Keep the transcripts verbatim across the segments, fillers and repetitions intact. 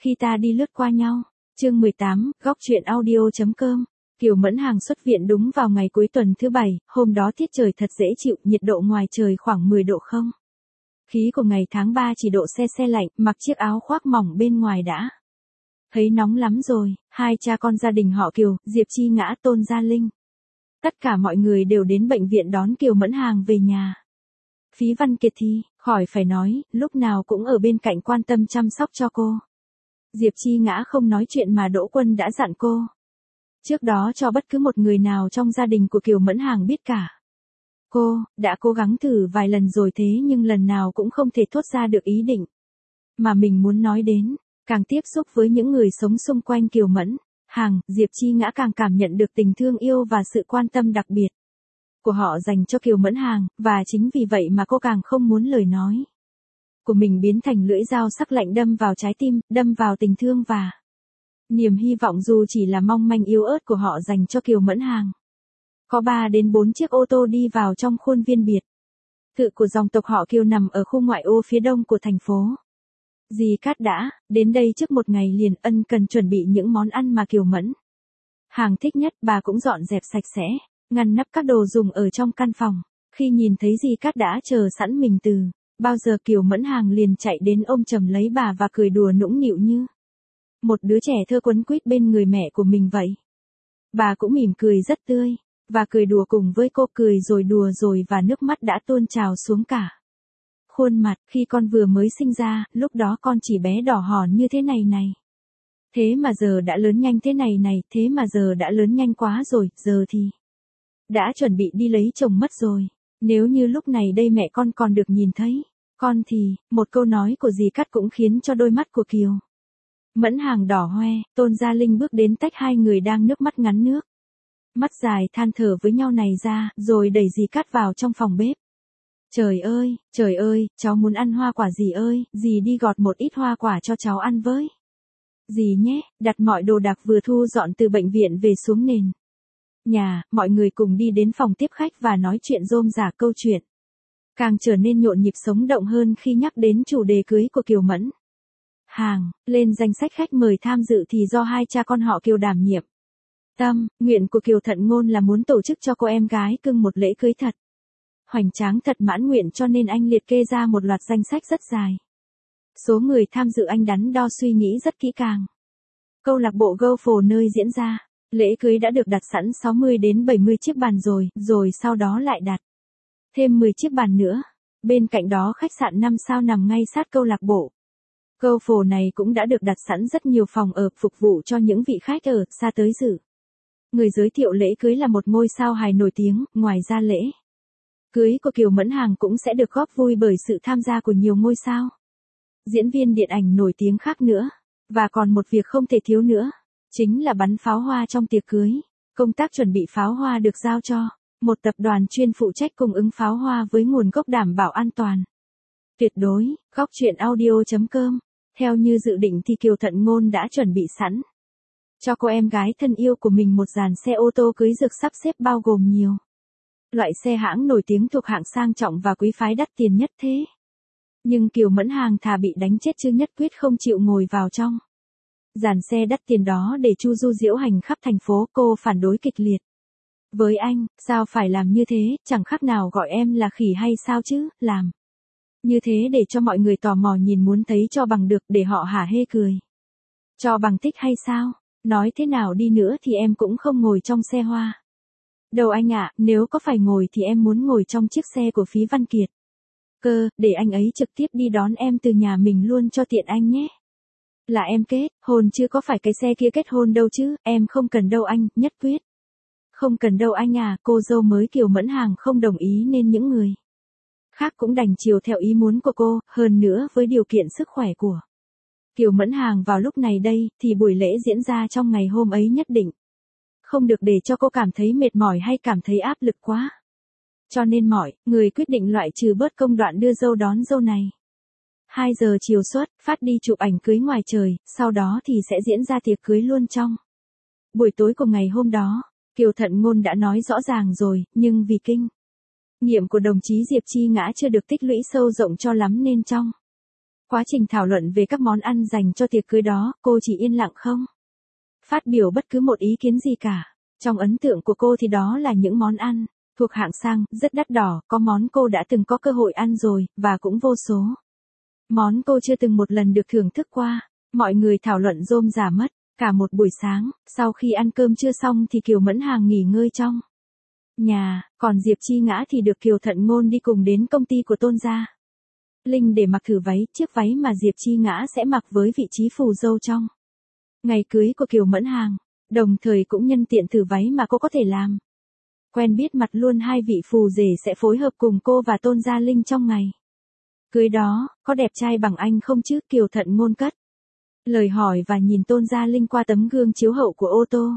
Khi ta đi lướt qua nhau. Chương mười tám, góc truyện audio.com. Kiều Mẫn Hàng xuất viện đúng vào ngày cuối tuần thứ bảy, hôm đó tiết trời thật dễ chịu, nhiệt độ ngoài trời khoảng mười độ không. Khí của ngày tháng ba chỉ độ se se lạnh, mặc chiếc áo khoác mỏng bên ngoài đã. Thấy nóng lắm rồi, hai cha con gia đình họ Kiều, Diệp Chi Ngã, Tôn Gia Linh. Tất cả mọi người đều đến bệnh viện đón Kiều Mẫn Hàng về nhà. Phí Văn Kiệt thì, khỏi phải nói, lúc nào cũng ở bên cạnh quan tâm chăm sóc cho cô. Diệp Chi Ngã không nói chuyện mà Đỗ Quân đã dặn cô. Trước đó cho bất cứ một người nào trong gia đình của Kiều Mẫn Hàng biết cả. Cô, đã cố gắng thử vài lần rồi thế nhưng lần nào cũng không thể thốt ra được ý định mà mình muốn nói đến. Càng tiếp xúc với những người sống xung quanh Kiều Mẫn Hàng, Diệp Chi Ngã càng cảm nhận được tình thương yêu và sự quan tâm đặc biệt của họ dành cho Kiều Mẫn Hàng, và chính vì vậy mà cô càng không muốn lời nói của mình biến thành lưỡi dao sắc lạnh đâm vào trái tim, đâm vào tình thương và niềm hy vọng dù chỉ là mong manh yếu ớt của họ dành cho Kiều Mẫn Hàng. Có ba đến bốn chiếc ô tô đi vào trong khuôn viên biệt thự của dòng tộc họ Kiều nằm ở khu ngoại ô phía đông của thành phố. Dì Cát đã đến đây trước một ngày liền, ân cần chuẩn bị những món ăn mà Kiều Mẫn Hàng thích nhất. Bà cũng dọn dẹp sạch sẽ, ngăn nắp các đồ dùng ở trong căn phòng. Khi nhìn thấy dì Cát đã chờ sẵn mình từ bao giờ, Kiều Mẫn Hàng liền chạy đến ôm chầm lấy bà và cười đùa nũng nịu như một đứa trẻ thơ quấn quýt bên người mẹ của mình vậy. Bà cũng mỉm cười rất tươi, và cười đùa cùng với cô, cười rồi đùa rồi và nước mắt đã tuôn trào xuống cả khuôn mặt. Khi con vừa mới sinh ra, lúc đó con chỉ bé đỏ hòn như thế này này. Thế mà giờ đã lớn nhanh thế này này, thế mà giờ đã lớn nhanh quá rồi, giờ thì đã chuẩn bị đi lấy chồng mất rồi. Nếu như lúc này đây mẹ con còn được nhìn thấy con thì, một câu nói của dì Cát cũng khiến cho đôi mắt của Kiều Mẫn Hàng đỏ hoe. Tôn Gia Linh bước đến tách hai người đang nước mắt ngắn nước mắt dài than thở với nhau này ra, rồi đẩy dì Cát vào trong phòng bếp. Trời ơi, trời ơi, cháu muốn ăn hoa quả dì ơi, dì đi gọt một ít hoa quả cho cháu ăn với dì nhé. Đặt mọi đồ đạc vừa thu dọn từ bệnh viện về xuống nền nhà, mọi người cùng đi đến phòng tiếp khách và nói chuyện rôm rả. Câu chuyện càng trở nên nhộn nhịp sống động hơn khi nhắc đến chủ đề cưới của Kiều Mẫn Hàng. Lên danh sách khách mời tham dự thì do hai cha con họ Kiều đảm nhiệm. Tâm nguyện của Kiều Thận Ngôn là muốn tổ chức cho cô em gái cưng một lễ cưới thật hoành tráng, thật mãn nguyện, cho nên anh liệt kê ra một loạt danh sách rất dài. Số người tham dự anh đắn đo suy nghĩ rất kỹ càng. Câu lạc bộ golf nơi diễn ra lễ cưới đã được đặt sẵn sáu mươi đến bảy mươi chiếc bàn rồi, rồi sau đó lại đặt thêm mười chiếc bàn nữa. Bên cạnh đó khách sạn năm sao nằm ngay sát câu lạc bộ golf này cũng đã được đặt sẵn rất nhiều phòng ở phục vụ cho những vị khách ở xa tới dự. Người giới thiệu lễ cưới là một ngôi sao hài nổi tiếng. Ngoài ra lễ cưới của Kiều Mẫn Hàng cũng sẽ được góp vui bởi sự tham gia của nhiều ngôi sao diễn viên điện ảnh nổi tiếng khác nữa. Và còn một việc không thể thiếu nữa, chính là bắn pháo hoa trong tiệc cưới. Công tác chuẩn bị pháo hoa được giao cho một tập đoàn chuyên phụ trách cung ứng pháo hoa với nguồn gốc đảm bảo an toàn tuyệt đối. Góc truyện audio.com. Theo như dự định thì Kiều Thận Ngôn đã chuẩn bị sẵn cho cô em gái thân yêu của mình một dàn xe ô tô cưới rực sắp xếp bao gồm nhiều loại xe hãng nổi tiếng thuộc hạng sang trọng và quý phái đắt tiền nhất thế. Nhưng Kiều Mẫn Hàng thà bị đánh chết chứ nhất quyết không chịu ngồi vào trong dàn xe đắt tiền đó để chu du diễu hành khắp thành phố. Cô phản đối kịch liệt với anh, sao phải làm như thế, chẳng khác nào gọi em là khỉ hay sao chứ, làm như thế để cho mọi người tò mò nhìn muốn thấy cho bằng được, để họ hả hê cười cho bằng thích hay sao. Nói thế nào đi nữa thì em cũng không ngồi trong xe hoa đâu anh ạ. Nếu có phải ngồi thì em muốn ngồi trong chiếc xe của Phí Văn Kiệt cơ, để anh ấy trực tiếp đi đón em từ nhà mình luôn cho tiện anh nhé. Là em kết hôn chứ có phải cái xe kia kết hôn đâu chứ. Em không cần đâu anh, nhất quyết không cần đâu anh à. Cô dâu mới Kiều Mẫn Hàng không đồng ý nên những người khác cũng đành chiều theo ý muốn của cô. Hơn nữa với điều kiện sức khỏe của Kiều Mẫn Hàng vào lúc này đây, thì buổi lễ diễn ra trong ngày hôm ấy nhất định không được để cho cô cảm thấy mệt mỏi hay cảm thấy áp lực quá. Cho nên mọi người quyết định loại trừ bớt công đoạn đưa dâu đón dâu này. hai giờ chiều xuất phát đi chụp ảnh cưới ngoài trời, sau đó thì sẽ diễn ra tiệc cưới luôn trong buổi tối của ngày hôm đó. Kiều Thận Ngôn đã nói rõ ràng rồi, nhưng vì kinh nghiệm của đồng chí Diệp Chi Ngã chưa được tích lũy sâu rộng cho lắm nên trong Quá trình thảo luận về các món ăn dành cho tiệc cưới đó, cô chỉ yên lặng không phát biểu bất cứ một ý kiến gì cả. Trong ấn tượng của cô thì đó là những món ăn thuộc hạng sang, rất đắt đỏ, có món cô đã từng có cơ hội ăn rồi, và cũng vô số món cô chưa từng một lần được thưởng thức qua. Mọi người thảo luận rôm rả mất cả một buổi sáng. Sau khi ăn cơm trưa xong thì Kiều Mẫn Hàng nghỉ ngơi trong nhà, còn Diệp Chi Ngã thì được Kiều Thận Ngôn đi cùng đến công ty của Tôn Gia Linh để mặc thử váy, chiếc váy mà Diệp Chi Ngã sẽ mặc với vị trí phù dâu trong ngày cưới của Kiều Mẫn Hàng, đồng thời cũng nhân tiện thử váy mà cô có thể làm quen biết mặt luôn hai vị phù rể sẽ phối hợp cùng cô và Tôn Gia Linh trong ngày cưới đó. Có đẹp trai bằng anh không chứ? Kiều Thận Ngôn cất lời hỏi và nhìn Tôn Gia Linh qua tấm gương chiếu hậu của ô tô.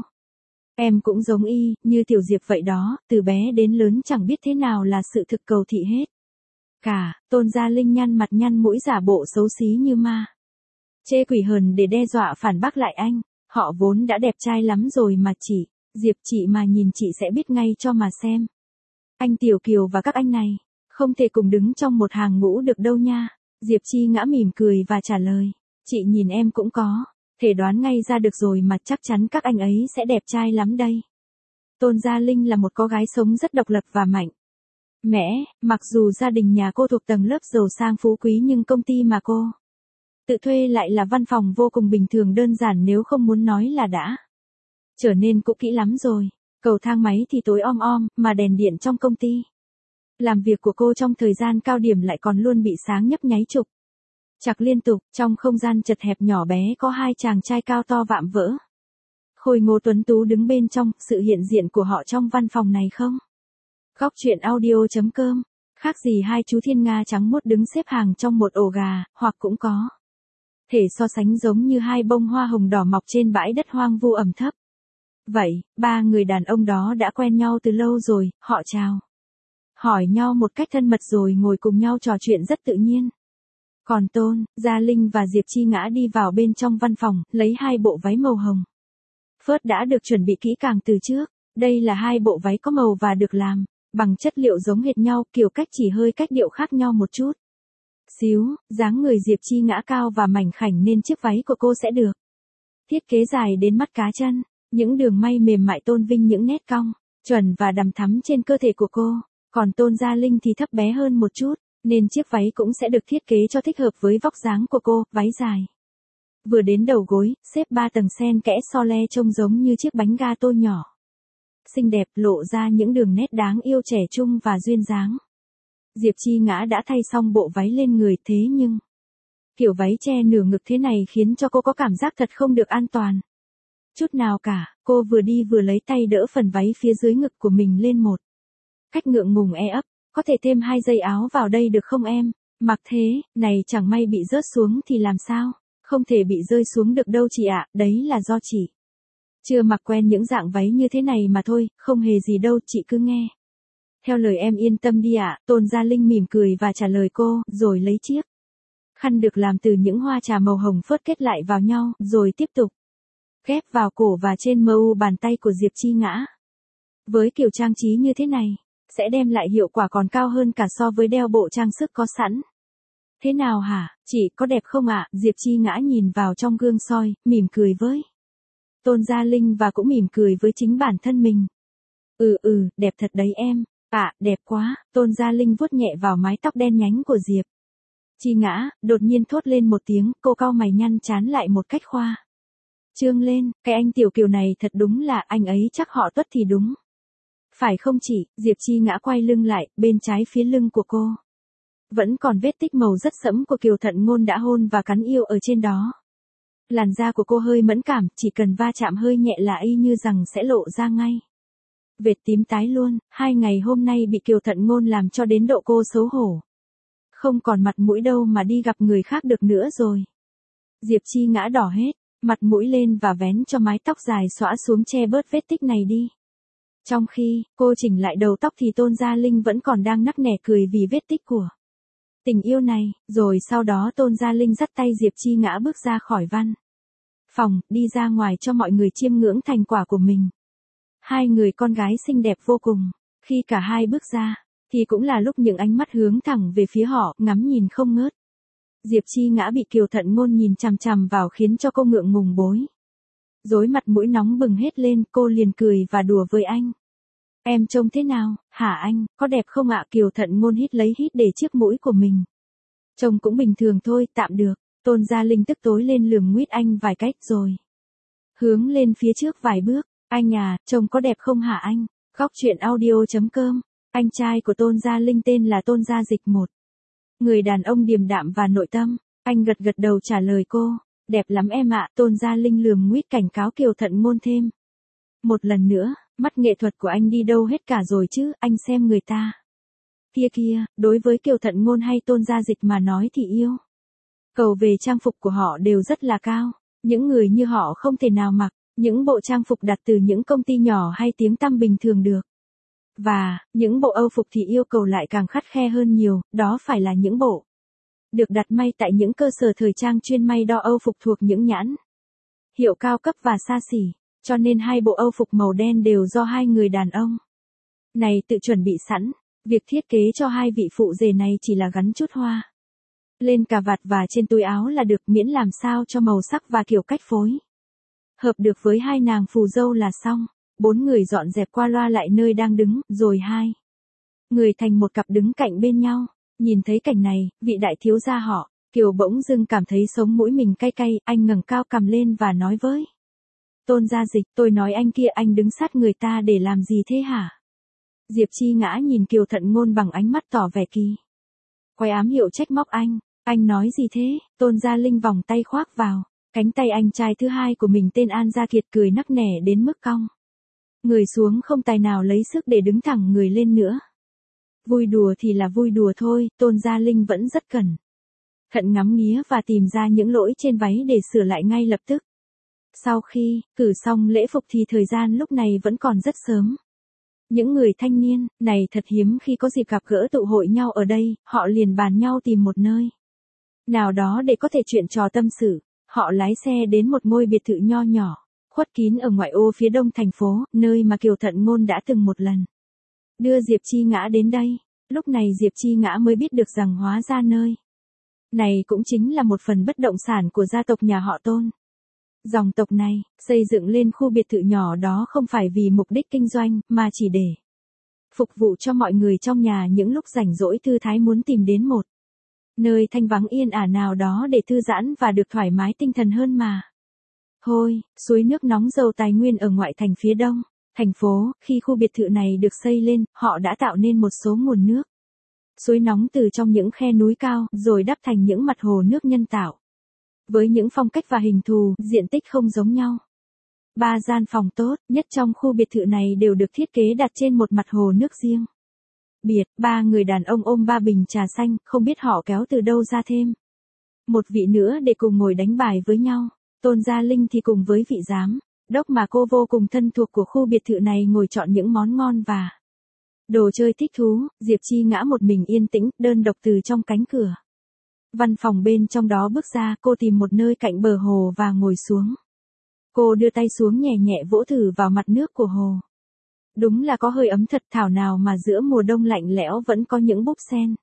Em cũng giống y, như Tiểu Diệp vậy đó, từ bé đến lớn chẳng biết thế nào là sự thực cầu thị hết cả. Tôn Gia Linh nhăn mặt nhăn mũi giả bộ xấu xí như ma chê quỷ hờn để đe dọa phản bác lại anh. Họ vốn đã đẹp trai lắm rồi mà chị, Diệp chị mà nhìn chị sẽ biết ngay cho mà xem. Anh Tiểu Kiều và các anh này, không thể cùng đứng trong một hàng ngũ được đâu nha. Diệp Chi Ngã mỉm cười và trả lời, chị nhìn em cũng có thể đoán ngay ra được rồi mà, chắc chắn các anh ấy sẽ đẹp trai lắm đây. Tôn Gia Linh là một cô gái sống rất độc lập và mạnh mẽ, mặc dù gia đình nhà cô thuộc tầng lớp giàu sang phú quý nhưng công ty mà cô tự thuê lại là văn phòng vô cùng bình thường đơn giản, nếu không muốn nói là đã trở nên cũ kỹ lắm rồi. Cầu thang máy thì tối om om, mà đèn điện trong công ty làm việc của cô trong thời gian cao điểm lại còn luôn bị sáng nhấp nháy trục chặt liên tục. Trong không gian chật hẹp nhỏ bé có hai chàng trai cao to vạm vỡ, khôi ngô tuấn tú đứng bên trong. Sự hiện diện của họ trong văn phòng này không góc chuyện audio chấm com khác gì hai chú thiên nga trắng muốt đứng xếp hàng trong một ổ gà, hoặc cũng có thể so sánh giống như hai bông hoa hồng đỏ mọc trên bãi đất hoang vu ẩm thấp. Vậy, ba người đàn ông đó đã quen nhau từ lâu rồi, họ chào hỏi nhau một cách thân mật rồi ngồi cùng nhau trò chuyện rất tự nhiên. Còn Tôn Gia Linh và Diệp Chi Ngã đi vào bên trong văn phòng, lấy hai bộ váy màu hồng phớt đã được chuẩn bị kỹ càng từ trước. Đây là hai bộ váy có màu và được làm bằng chất liệu giống hệt nhau, kiểu cách chỉ hơi cách điệu khác nhau một chút xíu. Dáng người Diệp Chi Ngã cao và mảnh khảnh nên chiếc váy của cô sẽ được thiết kế dài đến mắt cá chân. Những đường may mềm mại tôn vinh những nét cong chuẩn và đằm thắm trên cơ thể của cô. Còn Tôn Gia Linh thì thấp bé hơn một chút, nên chiếc váy cũng sẽ được thiết kế cho thích hợp với vóc dáng của cô. Váy dài vừa đến đầu gối, xếp ba tầng xen kẽ so le trông giống như chiếc bánh gato nhỏ xinh đẹp, lộ ra những đường nét đáng yêu trẻ trung và duyên dáng. Diệp Chi Ngã đã thay xong bộ váy lên người, thế nhưng kiểu váy che nửa ngực thế này khiến cho cô có cảm giác thật không được an toàn chút nào cả. Cô vừa đi vừa lấy tay đỡ phần váy phía dưới ngực của mình lên một cách ngượng ngùng e ấp. Có thể thêm hai dây áo vào đây được không em? Mặc thế này chẳng may bị rớt xuống thì làm sao? Không thể bị rơi xuống được đâu chị ạ, đấy là do chị chưa mặc quen những dạng váy như thế này mà thôi, không hề gì đâu, chị cứ nghe theo lời em yên tâm đi ạ. Tôn Gia Linh mỉm cười và trả lời cô, rồi lấy chiếc khăn được làm từ những hoa trà màu hồng phớt kết lại vào nhau, rồi tiếp tục ghép vào cổ và trên mu bàn tay của Diệp Chi Ngã. Với kiểu trang trí như thế này, sẽ đem lại hiệu quả còn cao hơn cả so với đeo bộ trang sức có sẵn. Thế nào hả, chị có đẹp không ạ? Diệp Chi Ngã nhìn vào trong gương soi, mỉm cười với Tôn Gia Linh và cũng mỉm cười với chính bản thân mình. Ừ ừ, đẹp thật đấy em. À, đẹp quá. Tôn Gia Linh vuốt nhẹ vào mái tóc đen nhánh của Diệp Chi Ngã, đột nhiên thốt lên một tiếng. Cô cau mày nhăn trán lại một cách khoa trương lên. Cái anh Tiểu Kiều này thật đúng là, anh ấy chắc họ Tuất thì đúng. Phải không chị? Diệp Chi Ngã quay lưng lại, bên trái phía lưng của cô vẫn còn vết tích màu rất sẫm của Kiều Thận Ngôn đã hôn và cắn yêu ở trên đó. Làn da của cô hơi mẫn cảm, chỉ cần va chạm hơi nhẹ là y như rằng sẽ lộ ra ngay vệt tím tái luôn. Hai ngày hôm nay bị Kiều Thận Ngôn làm cho đến độ cô xấu hổ, không còn mặt mũi đâu mà đi gặp người khác được nữa rồi. Diệp Chi Ngã đỏ hết mặt mũi lên và vén cho mái tóc dài xõa xuống che bớt vết tích này đi. Trong khi cô chỉnh lại đầu tóc thì Tôn Gia Linh vẫn còn đang nắc nẻ cười vì vết tích của tình yêu này. Rồi sau đó Tôn Gia Linh dắt tay Diệp Chi Ngã bước ra khỏi văn phòng, đi ra ngoài cho mọi người chiêm ngưỡng thành quả của mình. Hai người con gái xinh đẹp vô cùng. Khi cả hai bước ra, thì cũng là lúc những ánh mắt hướng thẳng về phía họ, ngắm nhìn không ngớt. Diệp Chi Ngã bị Kiều Thận Ngôn nhìn chằm chằm vào khiến cho cô ngượng ngùng bối rối, mặt mũi nóng bừng hết lên, cô liền cười và đùa với anh. Em trông thế nào, hả anh, có đẹp không ạ? Kiều Thận Ngôn hít lấy hít để chiếc mũi của mình. Trông cũng bình thường thôi, tạm được. Tôn Gia Linh tức tối lên lườm nguýt anh vài cách rồi hướng lên phía trước vài bước. Anh à, trông có đẹp không hả anh? Góc truyện audio chấm com. Anh trai của Tôn Gia Linh tên là Tôn Gia Dịch một. Người đàn ông điềm đạm và nội tâm. Anh gật gật đầu trả lời cô. Đẹp lắm em ạ. Tôn Gia Linh lườm nguýt cảnh cáo Kiều Thận Ngôn thêm một lần nữa. Mắt nghệ thuật của anh đi đâu hết cả rồi chứ, anh xem người ta. Kia kia, đối với Kiều Thận Ngôn hay Tôn Gia Dịch mà nói thì yêu cầu về trang phục của họ đều rất là cao. Những người như họ không thể nào mặc những bộ trang phục đặt từ những công ty nhỏ hay tiếng tăm bình thường được. Và, những bộ Âu phục thì yêu cầu lại càng khắt khe hơn nhiều, đó phải là những bộ được đặt may tại những cơ sở thời trang chuyên may đo Âu phục thuộc những nhãn hiệu cao cấp và xa xỉ. Cho nên hai bộ Âu phục màu đen đều do hai người đàn ông này tự chuẩn bị sẵn. Việc thiết kế cho hai vị phụ rể này chỉ là gắn chút hoa lên cà vạt và trên túi áo là được, miễn làm sao cho màu sắc và kiểu cách phối hợp được với hai nàng phù dâu là xong. Bốn người dọn dẹp qua loa lại nơi đang đứng, rồi hai người thành một cặp đứng cạnh bên nhau. Nhìn thấy cảnh này, vị đại thiếu gia họ Kiều bỗng dưng cảm thấy sống mũi mình cay cay. Anh ngẩng cao cằm lên và nói với Tôn Gia Dịch, tôi nói anh kia, anh đứng sát người ta để làm gì thế hả? Diệp Chi Ngã nhìn Kiều Thận Ngôn bằng ánh mắt tỏ vẻ kỳ quái, ám hiệu trách móc anh. Anh nói gì thế? Tôn Gia Linh vòng tay khoác vào cánh tay anh trai thứ hai của mình tên An Gia Kiệt, cười nắc nẻ đến mức cong người xuống, không tài nào lấy sức để đứng thẳng người lên nữa. Vui đùa thì là vui đùa thôi, Tôn Gia Linh vẫn rất cẩn thận ngắm nghía và tìm ra những lỗi trên váy để sửa lại ngay lập tức. Sau khi cử xong lễ phục thì thời gian lúc này vẫn còn rất sớm. Những người thanh niên này thật hiếm khi có dịp gặp gỡ tụ hội nhau ở đây, họ liền bàn nhau tìm một nơi nào đó để có thể chuyện trò tâm sự. Họ lái xe đến một ngôi biệt thự nho nhỏ, khuất kín ở ngoại ô phía đông thành phố, nơi mà Kiều Thận Ngôn đã từng một lần đưa Diệp Chi Ngã đến đây. Lúc này Diệp Chi Ngã mới biết được rằng hóa ra nơi này cũng chính là một phần bất động sản của gia tộc nhà họ Tôn. Dòng tộc này xây dựng lên khu biệt thự nhỏ đó không phải vì mục đích kinh doanh, mà chỉ để phục vụ cho mọi người trong nhà những lúc rảnh rỗi thư thái muốn tìm đến một nơi thanh vắng yên ả nào đó để thư giãn và được thoải mái tinh thần hơn mà. Thôi, suối nước nóng giàu tài nguyên ở ngoại thành phía đông thành phố. Khi khu biệt thự này được xây lên, họ đã tạo nên một số nguồn nước suối nóng từ trong những khe núi cao, rồi đắp thành những mặt hồ nước nhân tạo với những phong cách và hình thù, diện tích không giống nhau. Ba gian phòng tốt nhất trong khu biệt thự này đều được thiết kế đặt trên một mặt hồ nước riêng biệt. Ba người đàn ông ôm ba bình trà xanh, không biết họ kéo từ đâu ra thêm một vị nữa để cùng ngồi đánh bài với nhau. Tôn Gia Linh thì cùng với vị giám đốc mà cô vô cùng thân thuộc của khu biệt thự này ngồi chọn những món ngon và đồ chơi thích thú. Diệp Chi Ngã một mình yên tĩnh, đơn độc từ trong cánh cửa văn phòng bên trong đó bước ra. Cô tìm một nơi cạnh bờ hồ và ngồi xuống. Cô đưa tay xuống nhẹ nhẹ vỗ thử vào mặt nước của hồ. Đúng là có hơi ấm thật, thảo nào mà giữa mùa đông lạnh lẽo vẫn có những búp sen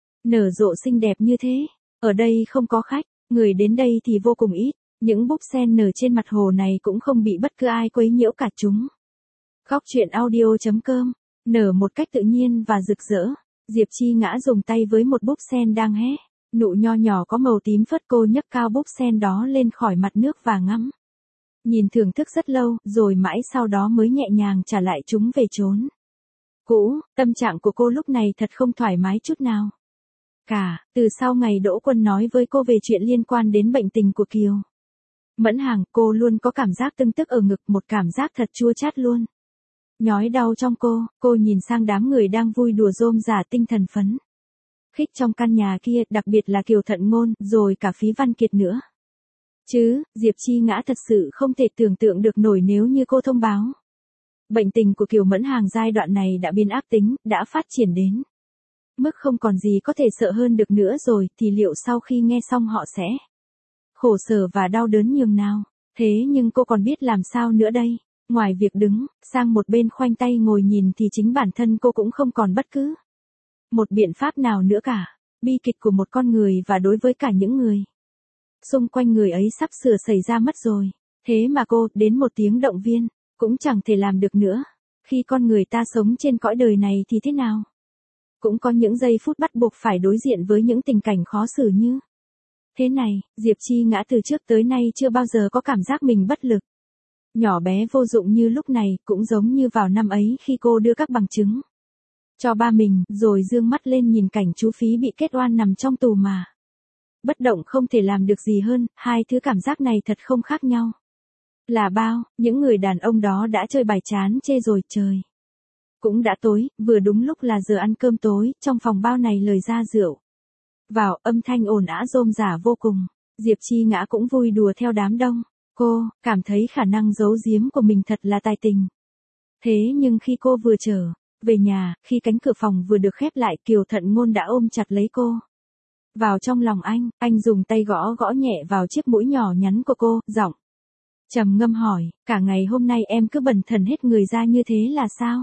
nở rộ xinh đẹp như thế. Ở đây không có khách, người đến đây thì vô cùng ít. Những búp sen nở trên mặt hồ này cũng không bị bất cứ ai quấy nhiễu cả chúng. Góc truyện audio chấm com, nở một cách tự nhiên và rực rỡ. Diệp Chi Ngã dùng tay với một búp sen đang hé nụ nho nhỏ có màu tím phớt. Cô nhấc cao búp sen đó lên khỏi mặt nước và ngắm nhìn thưởng thức rất lâu, rồi mãi sau đó mới nhẹ nhàng trả lại chúng về chốn cũ. Tâm trạng của cô lúc này thật không thoải mái chút nào cả. Từ sau ngày Đỗ Quân nói với cô về chuyện liên quan đến bệnh tình của Kiều Mẫn Hàng, cô luôn có cảm giác tưng tức ở ngực, một cảm giác thật chua chát luôn nhói đau trong cô. Cô nhìn sang đám người đang vui đùa rôm rả tinh thần phấn khích trong căn nhà kia, đặc biệt là Kiều Thận Ngôn, rồi cả Phí Văn Kiệt nữa. Chứ, Diệp Chi Ngã thật sự không thể tưởng tượng được nổi nếu như cô thông báo bệnh tình của Kiều Mẫn Hàng giai đoạn này đã biến ác tính, đã phát triển đến mức không còn gì có thể sợ hơn được nữa rồi, thì liệu sau khi nghe xong họ sẽ khổ sở và đau đớn nhường nào. Thế nhưng cô còn biết làm sao nữa đây? Ngoài việc đứng sang một bên khoanh tay ngồi nhìn thì chính bản thân cô cũng không còn bất cứ một biện pháp nào nữa cả. bi kịch của một con người và đối với cả những người xung quanh người ấy sắp sửa xảy ra mất rồi. Thế mà cô, đến một tiếng động viên, cũng chẳng thể làm được nữa. Khi con người ta sống trên cõi đời này thì thế nào? Cũng có những giây phút bắt buộc phải đối diện với những tình cảnh khó xử như thế này. Diệp Chi Ngã từ trước tới nay chưa bao giờ có cảm giác mình bất lực, nhỏ bé vô dụng như lúc này, cũng giống như vào năm ấy khi cô đưa các bằng chứng cho ba mình, rồi dương mắt lên nhìn cảnh chú Phí bị kết oan nằm trong tù mà bất động không thể làm được gì hơn. Hai thứ cảm giác này thật không khác nhau là bao. Những người đàn ông đó đã chơi bài chán chê rồi. Trời cũng đã tối, vừa đúng lúc là giờ ăn cơm tối. Trong phòng bao này lời ra rượu vào, âm thanh ồn ào rôm rả vô cùng. Diệp Chi Ngã cũng vui đùa theo đám đông. Cô cảm thấy khả năng giấu giếm của mình thật là tài tình. Thế nhưng khi cô vừa trở về nhà, khi cánh cửa phòng vừa được khép lại, Kiều Thận Ngôn đã ôm chặt lấy cô vào trong lòng anh. Anh dùng tay gõ gõ nhẹ vào chiếc mũi nhỏ nhắn của cô, giọng trầm ngâm hỏi, cả ngày hôm nay em cứ bần thần hết người ra như thế là sao?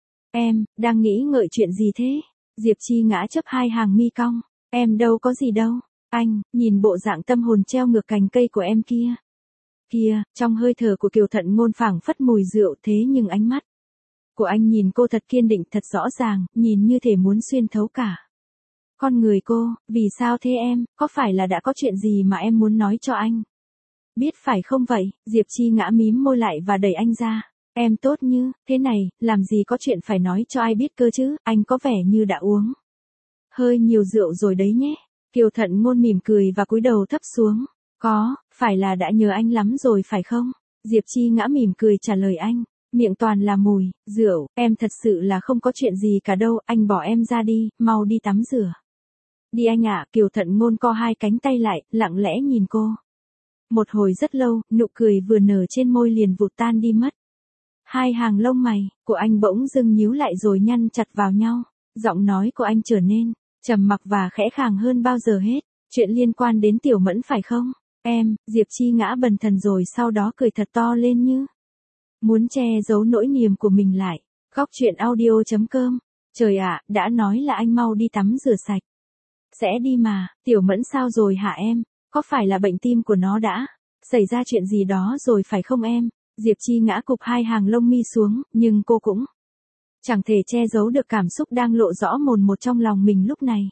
Em đang nghĩ ngợi chuyện gì thế? Diệp Chi Ngã chớp hai hàng mi cong. Em đâu có gì đâu. Anh nhìn bộ dạng tâm hồn treo ngược cành cây của em kia. Kia, trong hơi thở của Kiều Thận Ngôn phảng phất mùi rượu, thế nhưng ánh mắt của anh nhìn cô thật kiên định, thật rõ ràng, nhìn như thể muốn xuyên thấu cả con người cô. Vì sao thế em, có phải là đã có chuyện gì mà em muốn nói cho anh biết phải không vậy? Diệp Chi Ngã mím môi lại và đẩy anh ra. Em tốt như thế này, làm gì có chuyện phải nói cho ai biết cơ chứ? Anh có vẻ như đã uống hơi nhiều rượu rồi đấy nhé. Kiều Thận Ngôn mỉm cười và cúi đầu thấp xuống. Có, phải là đã nhớ anh lắm rồi phải không? Diệp Chi Ngã mỉm cười trả lời anh. Miệng toàn là mùi rượu. Em thật sự là không có chuyện gì cả đâu. Anh bỏ em ra đi, mau đi tắm rửa đi anh ạ. Kiều Thận Ngôn co hai cánh tay lại, lặng lẽ nhìn cô một hồi rất lâu, nụ cười vừa nở trên môi liền vụt tan đi mất. Hai hàng lông mày của anh bỗng dưng nhíu lại rồi nhăn chặt vào nhau. Giọng nói của anh trở nên trầm mặc và khẽ khàng hơn bao giờ hết. Chuyện liên quan đến Tiểu Mẫn phải không? Em, Diệp Chi Ngã bần thần rồi sau đó cười thật to lên như muốn che giấu nỗi niềm của mình lại. Góc truyện audio chấm com. Trời ạ, đã nói là anh mau đi tắm rửa sạch sẽ đi mà. Tiểu Mẫn sao rồi hả em? Có phải là bệnh tim của nó đã xảy ra chuyện gì đó rồi phải không em? Diệp Chi Ngã cụp hai hàng lông mi xuống, nhưng cô cũng chẳng thể che giấu được cảm xúc đang lộ rõ mồn một trong lòng mình lúc này.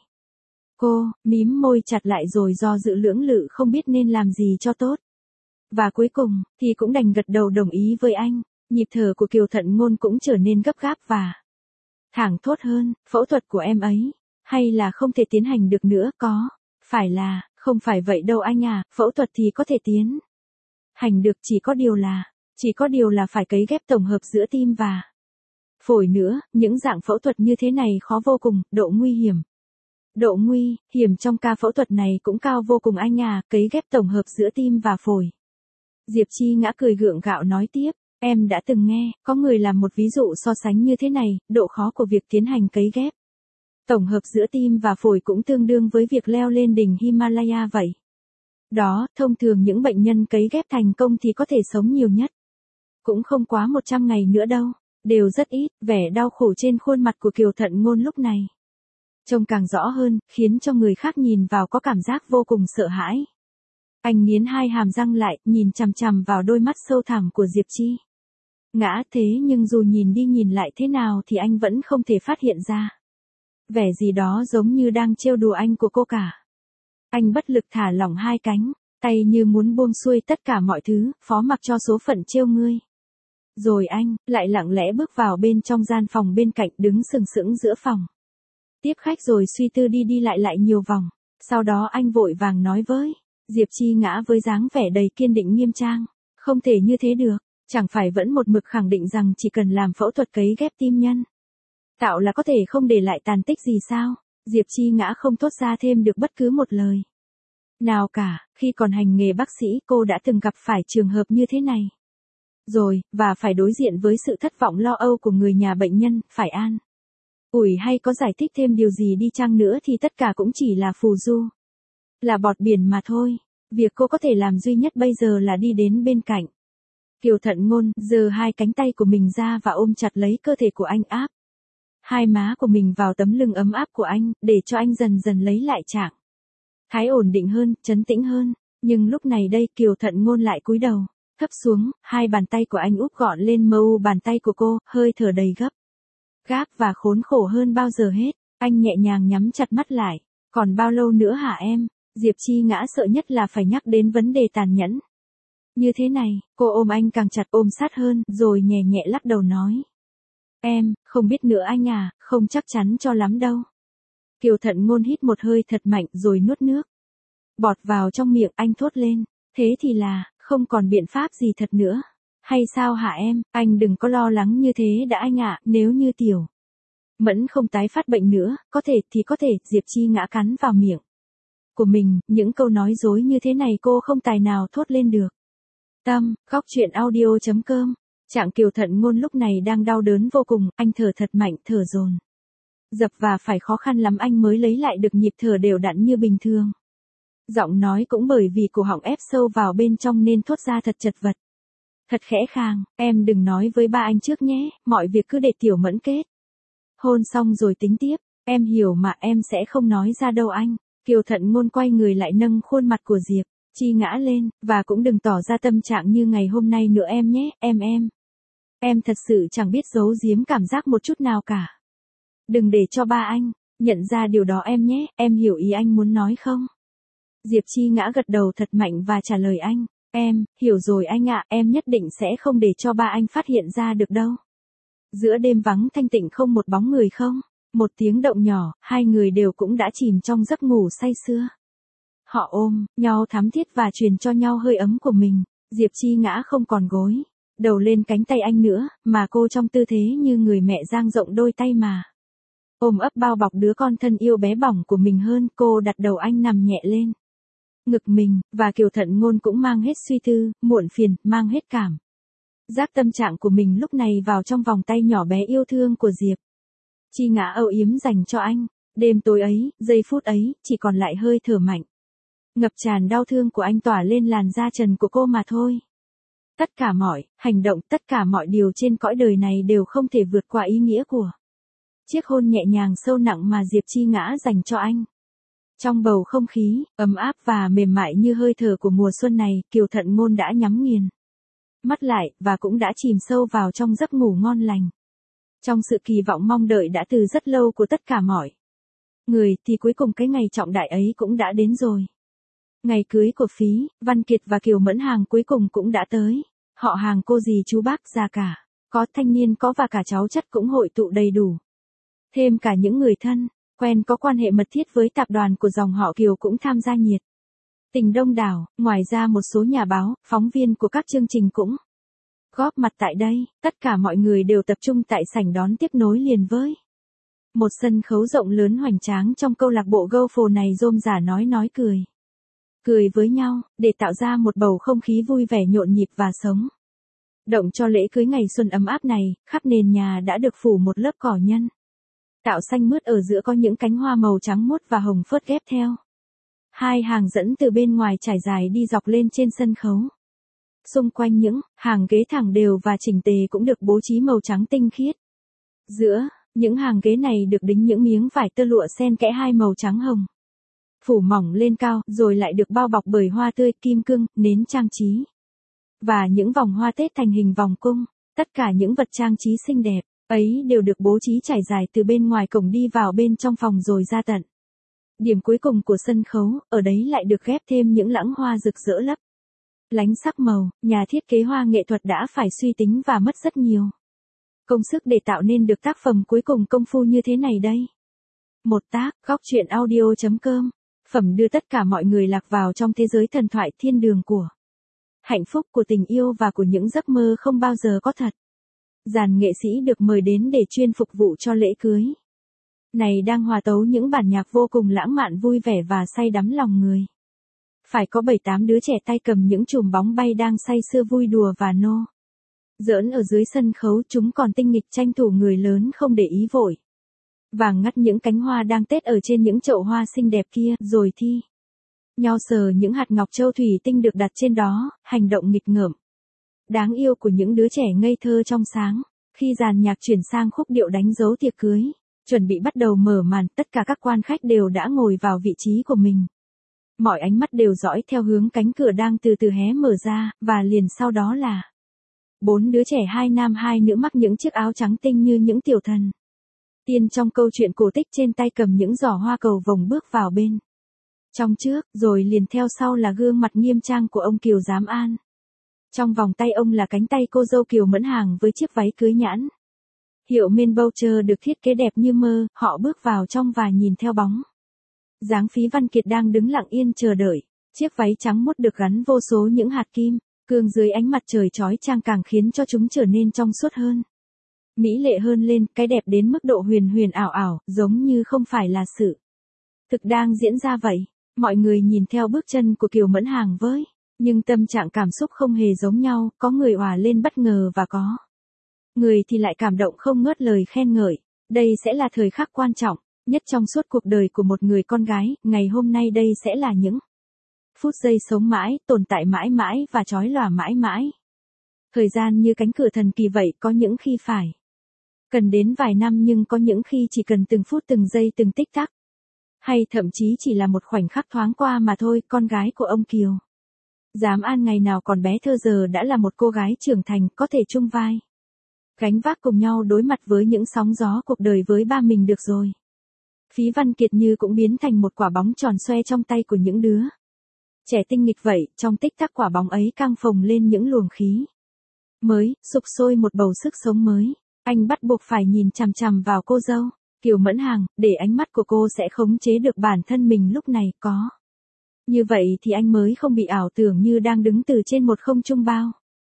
Cô mím môi chặt lại rồi do dự lưỡng lự không biết nên làm gì cho tốt. Và cuối cùng thì cũng đành gật đầu đồng ý với anh. Nhịp thở của Kiều Thận Ngôn cũng trở nên gấp gáp và thảng thốt hơn. Phẫu thuật của em ấy hay là không thể tiến hành được nữa? Có phải là không phải vậy đâu anh à, phẫu thuật thì có thể tiến hành được, chỉ có điều là chỉ có điều là phải cấy ghép tổng hợp giữa tim và phổi nữa. Những dạng phẫu thuật như thế này khó vô cùng. Độ nguy hiểm Độ nguy hiểm trong ca phẫu thuật này cũng cao vô cùng anh à. Cấy ghép tổng hợp giữa tim và phổi. Diệp Chi Ngã cười gượng gạo nói tiếp. Em đã từng nghe có người làm một ví dụ so sánh như thế này. Độ khó của việc tiến hành cấy ghép tổng hợp giữa tim và phổi cũng tương đương với việc leo lên đỉnh Himalaya vậy. Đó, thông thường những bệnh nhân cấy ghép thành công thì có thể sống nhiều nhất cũng không quá một trăm ngày nữa đâu. Đều rất ít. Vẻ đau khổ trên khuôn mặt của Kiều Thận Ngôn lúc này trông càng rõ hơn, khiến cho người khác nhìn vào có cảm giác vô cùng sợ hãi. Anh nghiến hai hàm răng lại, nhìn chằm chằm vào đôi mắt sâu thẳm của Diệp Chi Ngã. Thế nhưng dù nhìn đi nhìn lại thế nào thì anh vẫn không thể phát hiện ra vẻ gì đó giống như đang trêu đùa anh của cô cả. Anh bất lực thả lỏng hai cánh tay như muốn buông xuôi tất cả mọi thứ, phó mặc cho số phận trêu ngươi. Rồi anh lại lặng lẽ bước vào bên trong gian phòng bên cạnh, đứng sừng sững giữa phòng tiếp khách rồi suy tư đi đi lại lại nhiều vòng. Sau đó anh vội vàng nói với Diệp Chi Ngã với dáng vẻ đầy kiên định nghiêm trang. Không thể như thế được. Chẳng phải vẫn một mực khẳng định rằng chỉ cần làm phẫu thuật cấy ghép tim nhân tạo là có thể không để lại tàn tích gì sao? Diệp Chi Ngã không thốt ra thêm được bất cứ một lời nào cả. Khi còn hành nghề bác sĩ, cô đã từng gặp phải trường hợp như thế này rồi, và phải đối diện với sự thất vọng lo âu của người nhà bệnh nhân. Phải an ủi hay có giải thích thêm điều gì đi chăng nữa thì tất cả cũng chỉ là phù du, là bọt biển mà thôi. Việc cô có thể làm duy nhất bây giờ là đi đến bên cạnh Kiều Thận Ngôn, giơ hai cánh tay của mình ra và ôm chặt lấy cơ thể của anh, áp hai má của mình vào tấm lưng ấm áp của anh, để cho anh dần dần lấy lại trạng thái ổn định hơn, trấn tĩnh hơn. Nhưng lúc này đây Kiều Thận Ngôn lại cúi đầu, thấp xuống, hai bàn tay của anh úp gọn lên mờ u bàn tay của cô, hơi thở đầy gấp gáp và khốn khổ hơn bao giờ hết. Anh nhẹ nhàng nhắm chặt mắt lại. Còn bao lâu nữa hả em? Diệp Chi Ngã sợ nhất là phải nhắc đến vấn đề tàn nhẫn như thế này. Cô ôm anh càng chặt, ôm sát hơn, rồi nhẹ nhẹ lắc đầu nói. Em, không biết nữa anh à, không chắc chắn cho lắm đâu. Kiều Thận Ngôn hít một hơi thật mạnh rồi nuốt nước bọt vào trong miệng. Anh thốt lên. Thế thì là, không còn biện pháp gì thật nữa. Hay sao hả em? Anh đừng có lo lắng như thế đã anh ạ. Nếu như Tiểu Mẫn không tái phát bệnh nữa, có thể thì có thể. Diệp Chi Ngã cắn vào miệng của mình, những câu nói dối như thế này cô không tài nào thốt lên được. Tâm, góc truyện audio chấm com. Trạng Kiều Thận Ngôn lúc này đang đau đớn vô cùng, anh thở thật mạnh, thở dồn dập và phải khó khăn lắm anh mới lấy lại được nhịp thở đều đặn như bình thường. Giọng nói cũng bởi vì cổ họng ép sâu vào bên trong nên thốt ra thật chật vật. Thật khẽ khàng, em đừng nói với ba anh trước nhé, mọi việc cứ để Tiểu Mẫn kết hôn xong rồi tính tiếp. Em hiểu mà, em sẽ không nói ra đâu anh. Kiều Thận Ngôn quay người lại nâng khuôn mặt của Diệp Chi Ngã lên, và cũng đừng tỏ ra tâm trạng như ngày hôm nay nữa em nhé, em em. Em thật sự chẳng biết giấu giếm cảm giác một chút nào cả. Đừng để cho ba anh nhận ra điều đó em nhé, em hiểu ý anh muốn nói không? Diệp Chi Ngã gật đầu thật mạnh và trả lời anh. Em, hiểu rồi anh ạ, em nhất định sẽ không để cho ba anh phát hiện ra được đâu. Giữa đêm vắng thanh tịnh không một bóng người không, một tiếng động nhỏ, hai người đều cũng đã chìm trong giấc ngủ say sưa. Họ ôm nhau thắm thiết và truyền cho nhau hơi ấm của mình. Diệp Chi Ngã không còn gối đầu lên cánh tay anh nữa, mà cô trong tư thế như người mẹ dang rộng đôi tay mà ôm ấp bao bọc đứa con thân yêu bé bỏng của mình hơn. Cô đặt đầu anh nằm nhẹ lên ngực mình, và Kiều Thận Ngôn cũng mang hết suy tư, muộn phiền, mang hết cảm giác tâm trạng của mình lúc này vào trong vòng tay nhỏ bé yêu thương của Diệp Chi Ngã âu yếm dành cho anh. Đêm tối ấy, giây phút ấy, chỉ còn lại hơi thở mạnh ngập tràn đau thương của anh tỏa lên làn da trần của cô mà thôi. Tất cả mọi hành động, tất cả mọi điều trên cõi đời này đều không thể vượt qua ý nghĩa của chiếc hôn nhẹ nhàng sâu nặng mà Diệp Chi Ngã dành cho anh. Trong bầu không khí ấm áp và mềm mại như hơi thở của mùa xuân này, Kiều Thận Ngôn đã nhắm nghiền mắt lại, và cũng đã chìm sâu vào trong giấc ngủ ngon lành. Trong sự kỳ vọng mong đợi đã từ rất lâu của tất cả mọi người, thì cuối cùng cái ngày trọng đại ấy cũng đã đến rồi. Ngày cưới của Phí Văn Kiệt và Kiều Mẫn Hàng cuối cùng cũng đã tới. Họ hàng cô dì chú bác già cả, có thanh niên có và cả cháu chắt cũng hội tụ đầy đủ. Thêm cả những người thân quen có quan hệ mật thiết với tập đoàn của dòng họ Kiều cũng tham gia nhiệt tình đông đảo. Ngoài ra một số nhà báo, phóng viên của các chương trình cũng góp mặt tại đây. Tất cả mọi người đều tập trung tại sảnh đón tiếp nối liền với một sân khấu rộng lớn hoành tráng trong câu lạc bộ golf này. Rôm rả nói nói cười cười với nhau, để tạo ra một bầu không khí vui vẻ nhộn nhịp và sống động cho lễ cưới ngày xuân ấm áp này. Khắp nền nhà đã được phủ một lớp cỏ nhân tạo xanh mướt, ở giữa có những cánh hoa màu trắng muốt và hồng phớt ghép theo hai hàng dẫn từ bên ngoài trải dài đi dọc lên trên sân khấu. Xung quanh những hàng ghế thẳng đều và chỉnh tề cũng được bố trí màu trắng tinh khiết. Giữa những hàng ghế này được đính những miếng vải tơ lụa xen kẽ hai màu trắng hồng phủ mỏng lên cao, rồi lại được bao bọc bởi hoa tươi, kim cương, nến trang trí và những vòng hoa Tết thành hình vòng cung. Tất cả những vật trang trí xinh đẹp ấy đều được bố trí trải dài từ bên ngoài cổng đi vào bên trong phòng rồi ra tận điểm cuối cùng của sân khấu. Ở đấy lại được ghép thêm những lẵng hoa rực rỡ lấp lánh sắc màu. Nhà thiết kế hoa nghệ thuật đã phải suy tính và mất rất nhiều công sức để tạo nên được tác phẩm cuối cùng công phu như thế này đây. Một tác, góc truyện audio chấm com. Phẩm đưa tất cả mọi người lạc vào trong thế giới thần thoại thiên đường của hạnh phúc, của tình yêu và của những giấc mơ không bao giờ có thật. Dàn nghệ sĩ được mời đến để chuyên phục vụ cho lễ cưới này đang hòa tấu những bản nhạc vô cùng lãng mạn, vui vẻ và say đắm lòng người. Phải có bảy tám đứa trẻ tay cầm những chùm bóng bay đang say sưa vui đùa và nô giỡn ở dưới sân khấu. Chúng còn tinh nghịch tranh thủ người lớn không để ý vội vàng ngắt những cánh hoa đang tết ở trên những chậu hoa xinh đẹp kia, rồi thi nhau sờ những hạt ngọc châu thủy tinh được đặt trên đó. Hành động nghịch ngợm đáng yêu của những đứa trẻ ngây thơ trong sáng. Khi dàn nhạc chuyển sang khúc điệu đánh dấu tiệc cưới, Chuẩn bị bắt đầu mở màn, tất cả các quan khách đều đã ngồi vào vị trí của mình. Mọi ánh mắt đều dõi theo hướng cánh cửa đang từ từ hé mở ra, và liền sau đó là bốn đứa trẻ hai nam hai nữ mặc những chiếc áo trắng tinh như những tiểu thần tiên trong câu chuyện cổ tích, trên tay cầm những giỏ hoa cầu vồng bước vào bên trong trước, rồi liền theo sau là gương mặt nghiêm trang của ông Kiều Giám An. Trong vòng tay ông là cánh tay cô dâu Kiều Mẫn Hàng với chiếc váy cưới nhãn hiệu Men Boucher được thiết kế đẹp như mơ. Họ bước vào trong và nhìn theo bóng dáng Phí Văn Kiệt đang đứng lặng yên chờ đợi. Chiếc váy trắng muốt được gắn vô số những hạt kim cương dưới ánh mặt trời chói chang càng khiến cho chúng trở nên trong suốt hơn, mỹ lệ hơn lên, cái đẹp đến mức độ huyền huyền ảo ảo, giống như không phải là sự thực đang diễn ra vậy. Mọi người nhìn theo bước chân của Kiều Mẫn Hàng với nhưng tâm trạng cảm xúc không hề giống nhau, có người òa lên bất ngờ và có người thì lại cảm động không ngớt lời khen ngợi. Đây sẽ là thời khắc quan trọng nhất trong suốt cuộc đời của một người con gái, ngày hôm nay đây sẽ là những phút giây sống mãi, tồn tại mãi mãi và chói lòa mãi mãi. Thời gian như cánh cửa thần kỳ vậy, có những khi phải cần đến vài năm, nhưng có những khi chỉ cần từng phút từng giây từng tích tắc. Hay thậm chí chỉ là một khoảnh khắc thoáng qua mà thôi. Con gái của ông Kiều Giám An ngày nào còn bé thơ giờ đã là một cô gái trưởng thành, có thể chung vai gánh vác cùng nhau đối mặt với những sóng gió cuộc đời với ba mình được rồi. Phí Văn Kiệt như cũng biến thành một quả bóng tròn xoe trong tay của những đứa trẻ tinh nghịch vậy. Trong tích tắc quả bóng ấy căng phồng lên những luồng khí mới, sục sôi một bầu sức sống mới. Anh bắt buộc phải nhìn chằm chằm vào cô dâu Kiều Mẫn Hàng, để ánh mắt của cô sẽ khống chế được bản thân mình lúc này. Có như vậy thì anh mới không bị ảo tưởng như đang đứng từ trên một không trung bao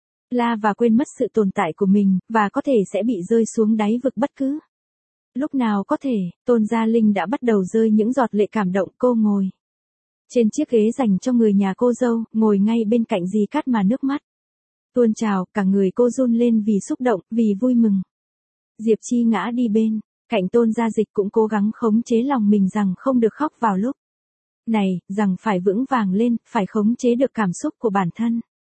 la và quên mất sự tồn tại của mình, và có thể sẽ bị rơi xuống đáy vực bất cứ lúc nào có thể. Tôn Gia Linh đã bắt đầu rơi những giọt lệ cảm động. Cô ngồi trên chiếc ghế dành cho người nhà cô dâu, ngồi ngay bên cạnh dì Cát mà nước mắt tuôn trào, cả người cô run lên vì xúc động, vì vui mừng. Diệp Chi ngã đi bên cạnh Tôn Gia Dịch cũng cố gắng khống chế lòng mình rằng không được khóc vào lúc này, rằng phải vững vàng lên, phải khống chế được cảm xúc của bản thân.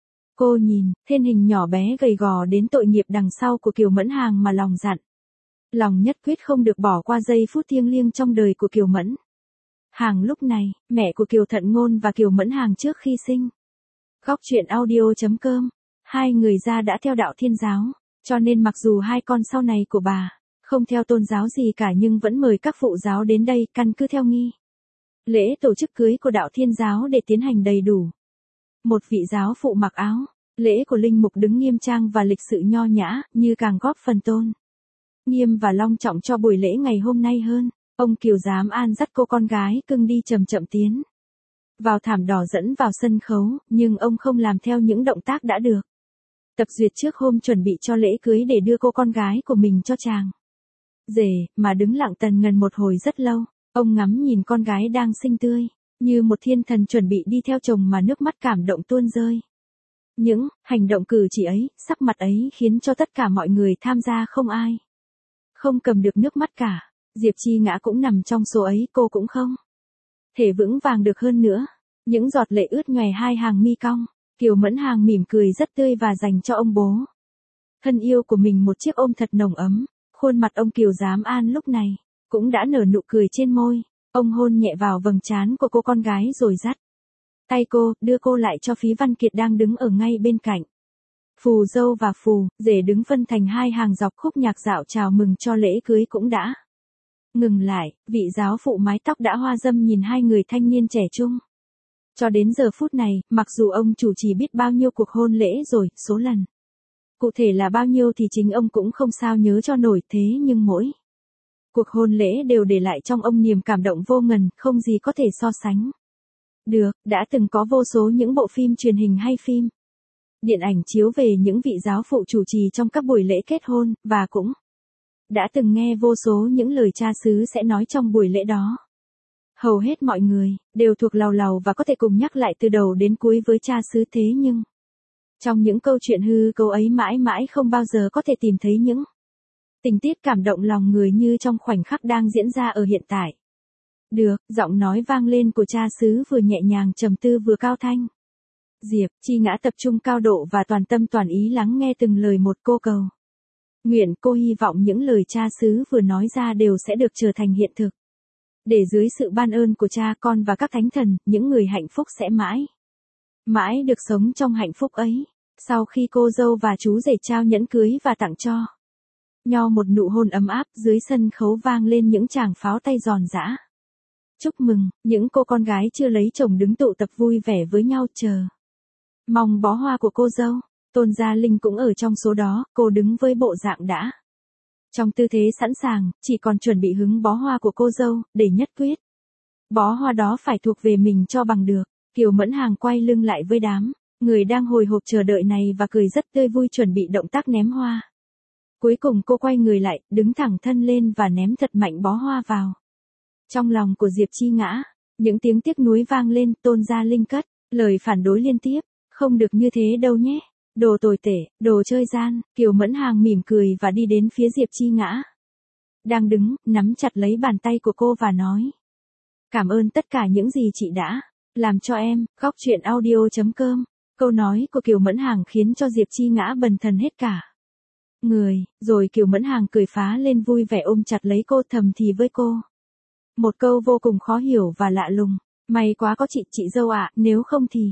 Cô nhìn thân hình nhỏ bé gầy gò đến tội nghiệp đằng sau của Kiều Mẫn Hàng mà lòng dặn lòng nhất quyết không được bỏ qua giây phút thiêng liêng trong đời của Kiều Mẫn Hàng lúc này. Mẹ của Kiều Thận Ngôn và Kiều Mẫn Hàng trước khi sinh Góc truyện audio chấm com, hai người ra đã theo đạo Thiên giáo, cho nên mặc dù hai con sau này của bà không theo tôn giáo gì cả, nhưng vẫn mời các phụ giáo đến đây căn cứ theo nghi lễ tổ chức cưới của đạo Thiên giáo để tiến hành đầy đủ. Một vị giáo phụ mặc áo lễ của linh mục đứng nghiêm trang và lịch sự nho nhã, như càng góp phần tôn nghiêm và long trọng cho buổi lễ ngày hôm nay hơn. Ông Kiều Giám An dắt cô con gái cưng đi chậm chậm tiến vào thảm đỏ dẫn vào sân khấu, nhưng ông không làm theo những động tác đã được tập duyệt trước hôm chuẩn bị cho lễ cưới để đưa cô con gái của mình cho chàng rể, mà đứng lặng tần ngần một hồi rất lâu. Ông ngắm nhìn con gái đang xinh tươi như một thiên thần chuẩn bị đi theo chồng mà nước mắt cảm động tuôn rơi. Những hành động cử chỉ ấy, sắc mặt ấy khiến cho tất cả mọi người tham gia không ai không cầm được nước mắt cả. Diệp Chi Ngã cũng nằm trong số ấy, cô cũng không thể vững vàng được hơn nữa. Những giọt lệ ướt nhòe hai hàng mi cong. Kiều Mẫn Hàng mỉm cười rất tươi và dành cho ông bố thân yêu của mình một chiếc ôm thật nồng ấm. Khuôn mặt ông Kiều Giám An lúc này cũng đã nở nụ cười trên môi. Ông hôn nhẹ vào vầng trán của cô con gái rồi dắt tay cô, đưa cô lại cho Phí Văn Kiệt đang đứng ở ngay bên cạnh. Phù dâu và phù rể đứng phân thành hai hàng dọc, khúc nhạc dạo chào mừng cho lễ cưới cũng đã ngừng lại. Vị giáo phụ mái tóc đã hoa dâm nhìn hai người thanh niên trẻ trung. Cho đến giờ phút này, mặc dù ông chủ trì biết bao nhiêu cuộc hôn lễ rồi, số lần cụ thể là bao nhiêu thì chính ông cũng không sao nhớ cho nổi, thế nhưng mỗi cuộc hôn lễ đều để lại trong ông niềm cảm động vô ngần, không gì có thể so sánh được. Đã từng có vô số những bộ phim truyền hình hay phim điện ảnh chiếu về những vị giáo phụ chủ trì trong các buổi lễ kết hôn, và cũng đã từng nghe vô số những lời cha xứ sẽ nói trong buổi lễ đó. Hầu hết mọi người đều thuộc lầu lầu và có thể cùng nhắc lại từ đầu đến cuối với cha xứ, thế nhưng trong những câu chuyện hư cấu ấy mãi mãi không bao giờ có thể tìm thấy những tình tiết cảm động lòng người như trong khoảnh khắc đang diễn ra ở hiện tại. Được, giọng nói vang lên của cha xứ vừa nhẹ nhàng trầm tư vừa cao thanh. Diệp Chi Ngã tập trung cao độ và toàn tâm toàn ý lắng nghe từng lời một. Cô cầu Nguyện cô hy vọng những lời cha xứ vừa nói ra đều sẽ được trở thành hiện thực. Để dưới sự ban ơn của cha con và các thánh thần, những người hạnh phúc sẽ mãi, mãi được sống trong hạnh phúc ấy. Sau khi cô dâu và chú rể trao nhẫn cưới và tặng cho nhau một nụ hôn ấm áp, dưới sân khấu vang lên những tràng pháo tay giòn giã. Chúc mừng, những cô con gái chưa lấy chồng đứng tụ tập vui vẻ với nhau chờ mong bó hoa của cô dâu. Tôn Gia Linh cũng ở trong số đó, cô đứng với bộ dạng đã trong tư thế sẵn sàng, chỉ còn chuẩn bị hứng bó hoa của cô dâu, để nhất quyết. Bó hoa đó phải thuộc về mình cho bằng được. Kiều Mẫn Hàng quay lưng lại với đám người đang hồi hộp chờ đợi này và cười rất tươi vui chuẩn bị động tác ném hoa. Cuối cùng cô quay người lại, đứng thẳng thân lên và ném thật mạnh bó hoa vào trong lòng của Diệp Chi Ngã. Những tiếng tiếc nuối vang lên, Tôn Gia Linh cất lời phản đối liên tiếp. Không được như thế đâu nhé. Đồ tồi tệ, đồ chơi gian. Kiều Mẫn Hàng mỉm cười và đi đến phía Diệp Chi Ngã đang đứng, nắm chặt lấy bàn tay của cô và nói: cảm ơn tất cả những gì chị đã làm cho em. Góc truyện audio chấm com. Câu nói của Kiều Mẫn Hàng khiến cho Diệp Chi Ngã bần thần hết cả người, rồi Kiều Mẫn Hàng cười phá lên vui vẻ ôm chặt lấy cô, thầm thì với cô một câu vô cùng khó hiểu và lạ lùng: may quá có chị, chị dâu ạ, nếu không thì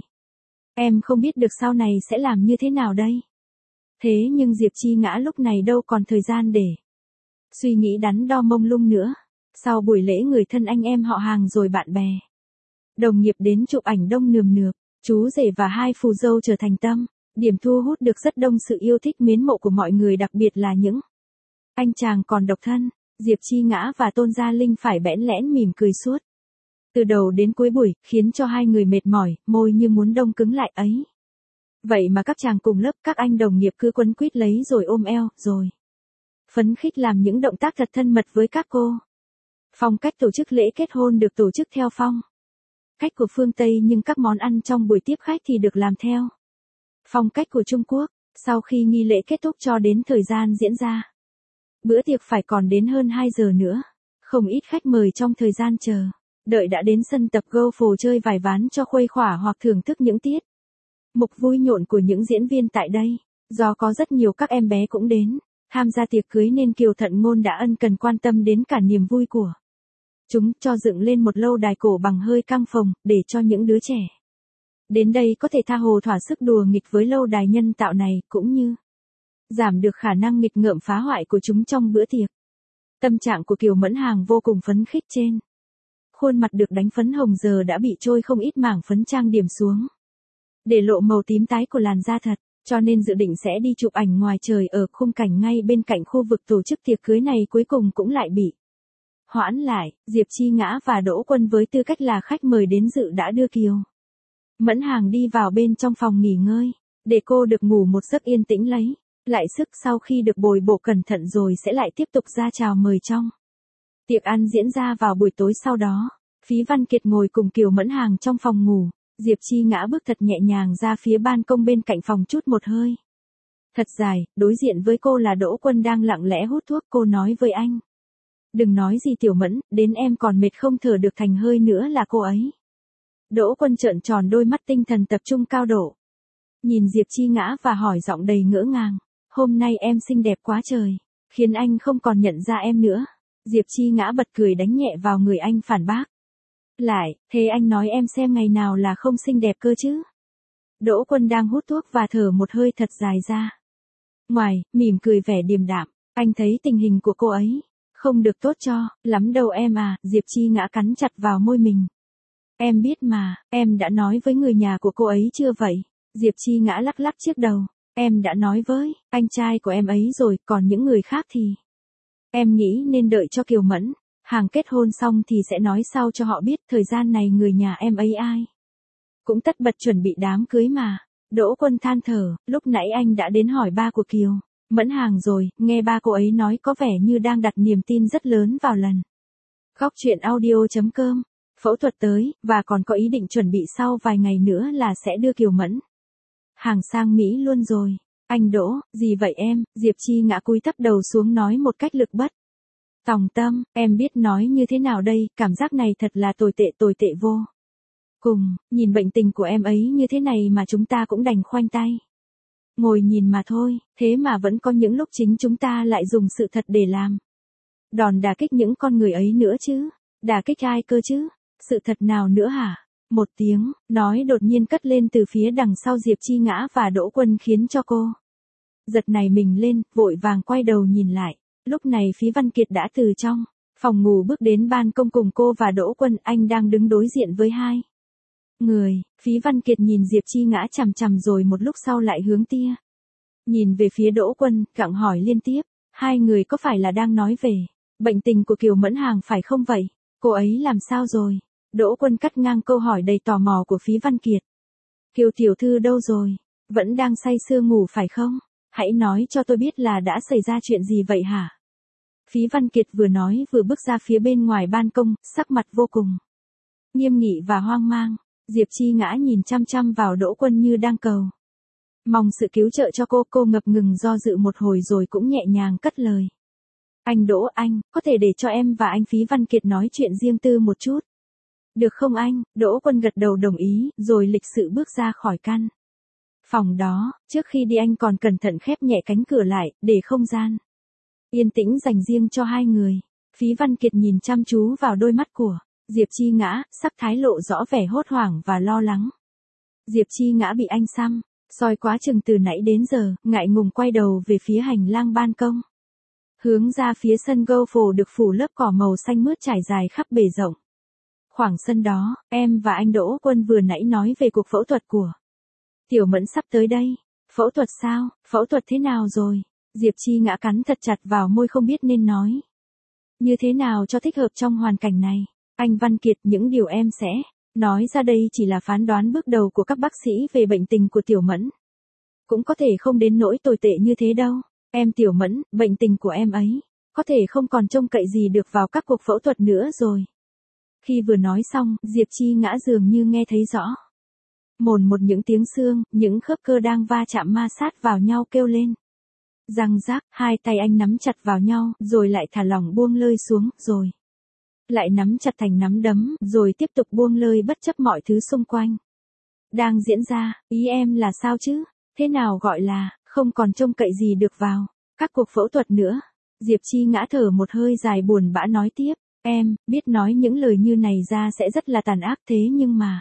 em không biết được sau này sẽ làm như thế nào đây. Thế nhưng Diệp Chi Ngã lúc này đâu còn thời gian để suy nghĩ đắn đo mông lung nữa. Sau buổi lễ, người thân anh em họ hàng rồi bạn bè, đồng nghiệp đến chụp ảnh đông nườm nượp. Chú rể và hai phù dâu trở thành tâm điểm thu hút được rất đông sự yêu thích mến mộ của mọi người, đặc biệt là những anh chàng còn độc thân. Diệp Chi Ngã và Tôn Gia Linh phải bẽn lẽn mỉm cười suốt từ đầu đến cuối buổi, khiến cho hai người mệt mỏi, môi như muốn đông cứng lại ấy. Vậy mà các chàng cùng lớp, các anh đồng nghiệp cứ quấn quýt lấy rồi ôm eo, rồi phấn khích làm những động tác thật thân mật với các cô. Phong cách tổ chức lễ kết hôn được tổ chức theo phong cách của phương Tây, nhưng các món ăn trong buổi tiếp khách thì được làm theo phong cách của Trung Quốc. Sau khi nghi lễ kết thúc cho đến thời gian diễn ra, bữa tiệc phải còn đến hơn hai giờ nữa. Không ít khách mời trong thời gian chờ đợi đã đến sân tập golf chơi vài ván cho khuây khỏa hoặc thưởng thức những tiết mục vui nhộn của những diễn viên tại đây. Do có rất nhiều các em bé cũng đến tham gia tiệc cưới nên Kiều Thận Ngôn đã ân cần quan tâm đến cả niềm vui của chúng, cho dựng lên một lâu đài cổ bằng hơi căng phồng, để cho những đứa trẻ đến đây có thể tha hồ thỏa sức đùa nghịch với lâu đài nhân tạo này, cũng như giảm được khả năng nghịch ngợm phá hoại của chúng trong bữa tiệc. Tâm trạng của Kiều Mẫn Hàng vô cùng phấn khích, trên khuôn mặt được đánh phấn hồng giờ đã bị trôi không ít mảng phấn trang điểm xuống, để lộ màu tím tái của làn da thật, cho nên dự định sẽ đi chụp ảnh ngoài trời ở khung cảnh ngay bên cạnh khu vực tổ chức tiệc cưới này cuối cùng cũng lại bị hoãn lại. Diệp Chi Ngã và Đỗ Quân với tư cách là khách mời đến dự đã đưa Kiều Mẫn Hàng đi vào bên trong phòng nghỉ ngơi, để cô được ngủ một giấc yên tĩnh lấy lại sức. Sau khi được bồi bổ cẩn thận rồi sẽ lại tiếp tục ra chào mời trong tiệc ăn diễn ra vào buổi tối sau đó. Phí Văn Kiệt ngồi cùng Kiều Mẫn Hàng trong phòng ngủ. Diệp Chi Ngã bước thật nhẹ nhàng ra phía ban công bên cạnh phòng, chút một hơi thật dài. Đối diện với cô là Đỗ Quân đang lặng lẽ hút thuốc. Cô nói với anh: đừng nói gì Tiểu Mẫn, đến em còn mệt không thở được thành hơi nữa là cô ấy. Đỗ Quân trợn tròn đôi mắt, tinh thần tập trung cao độ nhìn Diệp Chi Ngã và hỏi giọng đầy ngỡ ngàng: hôm nay em xinh đẹp quá trời, khiến anh không còn nhận ra em nữa. Diệp Chi Ngã bật cười đánh nhẹ vào người anh, phản bác lại: thế anh nói em xem ngày nào là không xinh đẹp cơ chứ. Đỗ Quân đang hút thuốc và thở một hơi thật dài ra ngoài, mỉm cười vẻ điềm đạm. Anh thấy tình hình của cô ấy không được tốt cho lắm đâu em à. Diệp Chi Ngã cắn chặt vào môi mình: em biết mà, em đã nói với người nhà của cô ấy chưa vậy? Diệp Chi Ngã lắc lắc chiếc đầu: em đã nói với anh trai của em ấy rồi, còn những người khác thì em nghĩ nên đợi cho Kiều Mẫn Hàng kết hôn xong thì sẽ nói sau cho họ biết. Thời gian này người nhà em ấy ai cũng tất bật chuẩn bị đám cưới mà. Đỗ Quân than thở: lúc nãy anh đã đến hỏi ba của Kiều Mẫn Hàng rồi, nghe ba cô ấy nói có vẻ như đang đặt niềm tin rất lớn vào lần góc truyện audio chấm com phẫu thuật tới, và còn có ý định chuẩn bị sau vài ngày nữa là sẽ đưa Kiều Mẫn Hàng sang Mỹ luôn rồi. Anh Đỗ, gì vậy em? Diệp Chi Ngã cúi thấp đầu xuống nói một cách lực bất tòng tâm: em biết nói như thế nào đây, cảm giác này thật là tồi tệ, tồi tệ vô cùng. Nhìn bệnh tình của em ấy như thế này mà chúng ta cũng đành khoanh tay Ngồi nhìn mà thôi, thế mà vẫn có những lúc chính chúng ta lại dùng sự thật để làm. Đòn đả kích những con người ấy nữa chứ. Đả kích ai cơ chứ? Sự thật nào nữa hả? Một tiếng, nói đột nhiên cất lên từ phía đằng sau Diệp Chi Ngã và Đỗ Quân khiến cho cô giật nảy mình lên, vội vàng quay đầu nhìn lại. Lúc này Phí Văn Kiệt đã từ trong phòng ngủ bước đến ban công cùng cô và Đỗ Quân, anh đang đứng đối diện với hai người. Phí Văn Kiệt nhìn Diệp Chi Ngã chằm chằm rồi một lúc sau lại hướng tia nhìn về phía Đỗ Quân, gặng hỏi liên tiếp, hai người có phải là đang nói về bệnh tình của Kiều Mẫn Hàng phải không vậy? Cô ấy làm sao rồi? Đỗ Quân cắt ngang câu hỏi đầy tò mò của Phí Văn Kiệt. Kiều tiểu thư đâu rồi? Vẫn đang say sưa ngủ phải không? Hãy nói cho tôi biết là đã xảy ra chuyện gì vậy hả? Phí Văn Kiệt vừa nói vừa bước ra phía bên ngoài ban công, sắc mặt vô cùng nghiêm nghị và hoang mang. Diệp Chi Ngã nhìn chăm chăm vào Đỗ Quân như đang cầu mong sự cứu trợ cho cô. Cô ngập ngừng do dự một hồi rồi cũng nhẹ nhàng cất lời. Anh Đỗ, anh, có thể để cho em và anh Phí Văn Kiệt nói chuyện riêng tư một chút. Được không anh? Đỗ Quân gật đầu đồng ý, rồi lịch sự bước ra khỏi căn phòng đó. Trước khi đi anh còn cẩn thận khép nhẹ cánh cửa lại, để không gian yên tĩnh dành riêng cho hai người. Phí Văn Kiệt nhìn chăm chú vào đôi mắt của Diệp Chi Ngã, sắc thái lộ rõ vẻ hốt hoảng và lo lắng. Diệp Chi Ngã bị anh xăm soi quá chừng từ nãy đến giờ, ngại ngùng quay đầu về phía hành lang ban công. Hướng ra phía sân golf được phủ lớp cỏ màu xanh mướt trải dài khắp bề rộng. Khoảng sân đó, em và anh Đỗ Quân vừa nãy nói về cuộc phẫu thuật của Tiểu Mẫn sắp tới đây. Phẫu thuật sao? Phẫu thuật thế nào rồi? Diệp Chi Ngã cắn thật chặt vào môi không biết nên nói như thế nào cho thích hợp trong hoàn cảnh này. Anh Văn Kiệt, những điều em sẽ nói ra đây chỉ là phán đoán bước đầu của các bác sĩ về bệnh tình của Tiểu Mẫn. Cũng có thể không đến nỗi tồi tệ như thế đâu. Em Tiểu Mẫn, bệnh tình của em ấy có thể không còn trông cậy gì được vào các cuộc phẫu thuật nữa rồi. Khi vừa nói xong, Diệp Chi Ngã dường như nghe thấy rõ mồn một những tiếng xương, những khớp cơ đang va chạm ma sát vào nhau kêu lên. Răng rác, hai tay anh nắm chặt vào nhau, rồi lại thả lỏng buông lơi xuống, rồi lại nắm chặt thành nắm đấm, rồi tiếp tục buông lơi bất chấp mọi thứ xung quanh đang diễn ra. Ý em là sao chứ? Thế nào gọi là không còn trông cậy gì được vào các cuộc phẫu thuật nữa? Diệp Chi Ngã thở một hơi dài buồn bã nói tiếp. Em biết nói những lời như này ra sẽ rất là tàn ác, thế nhưng mà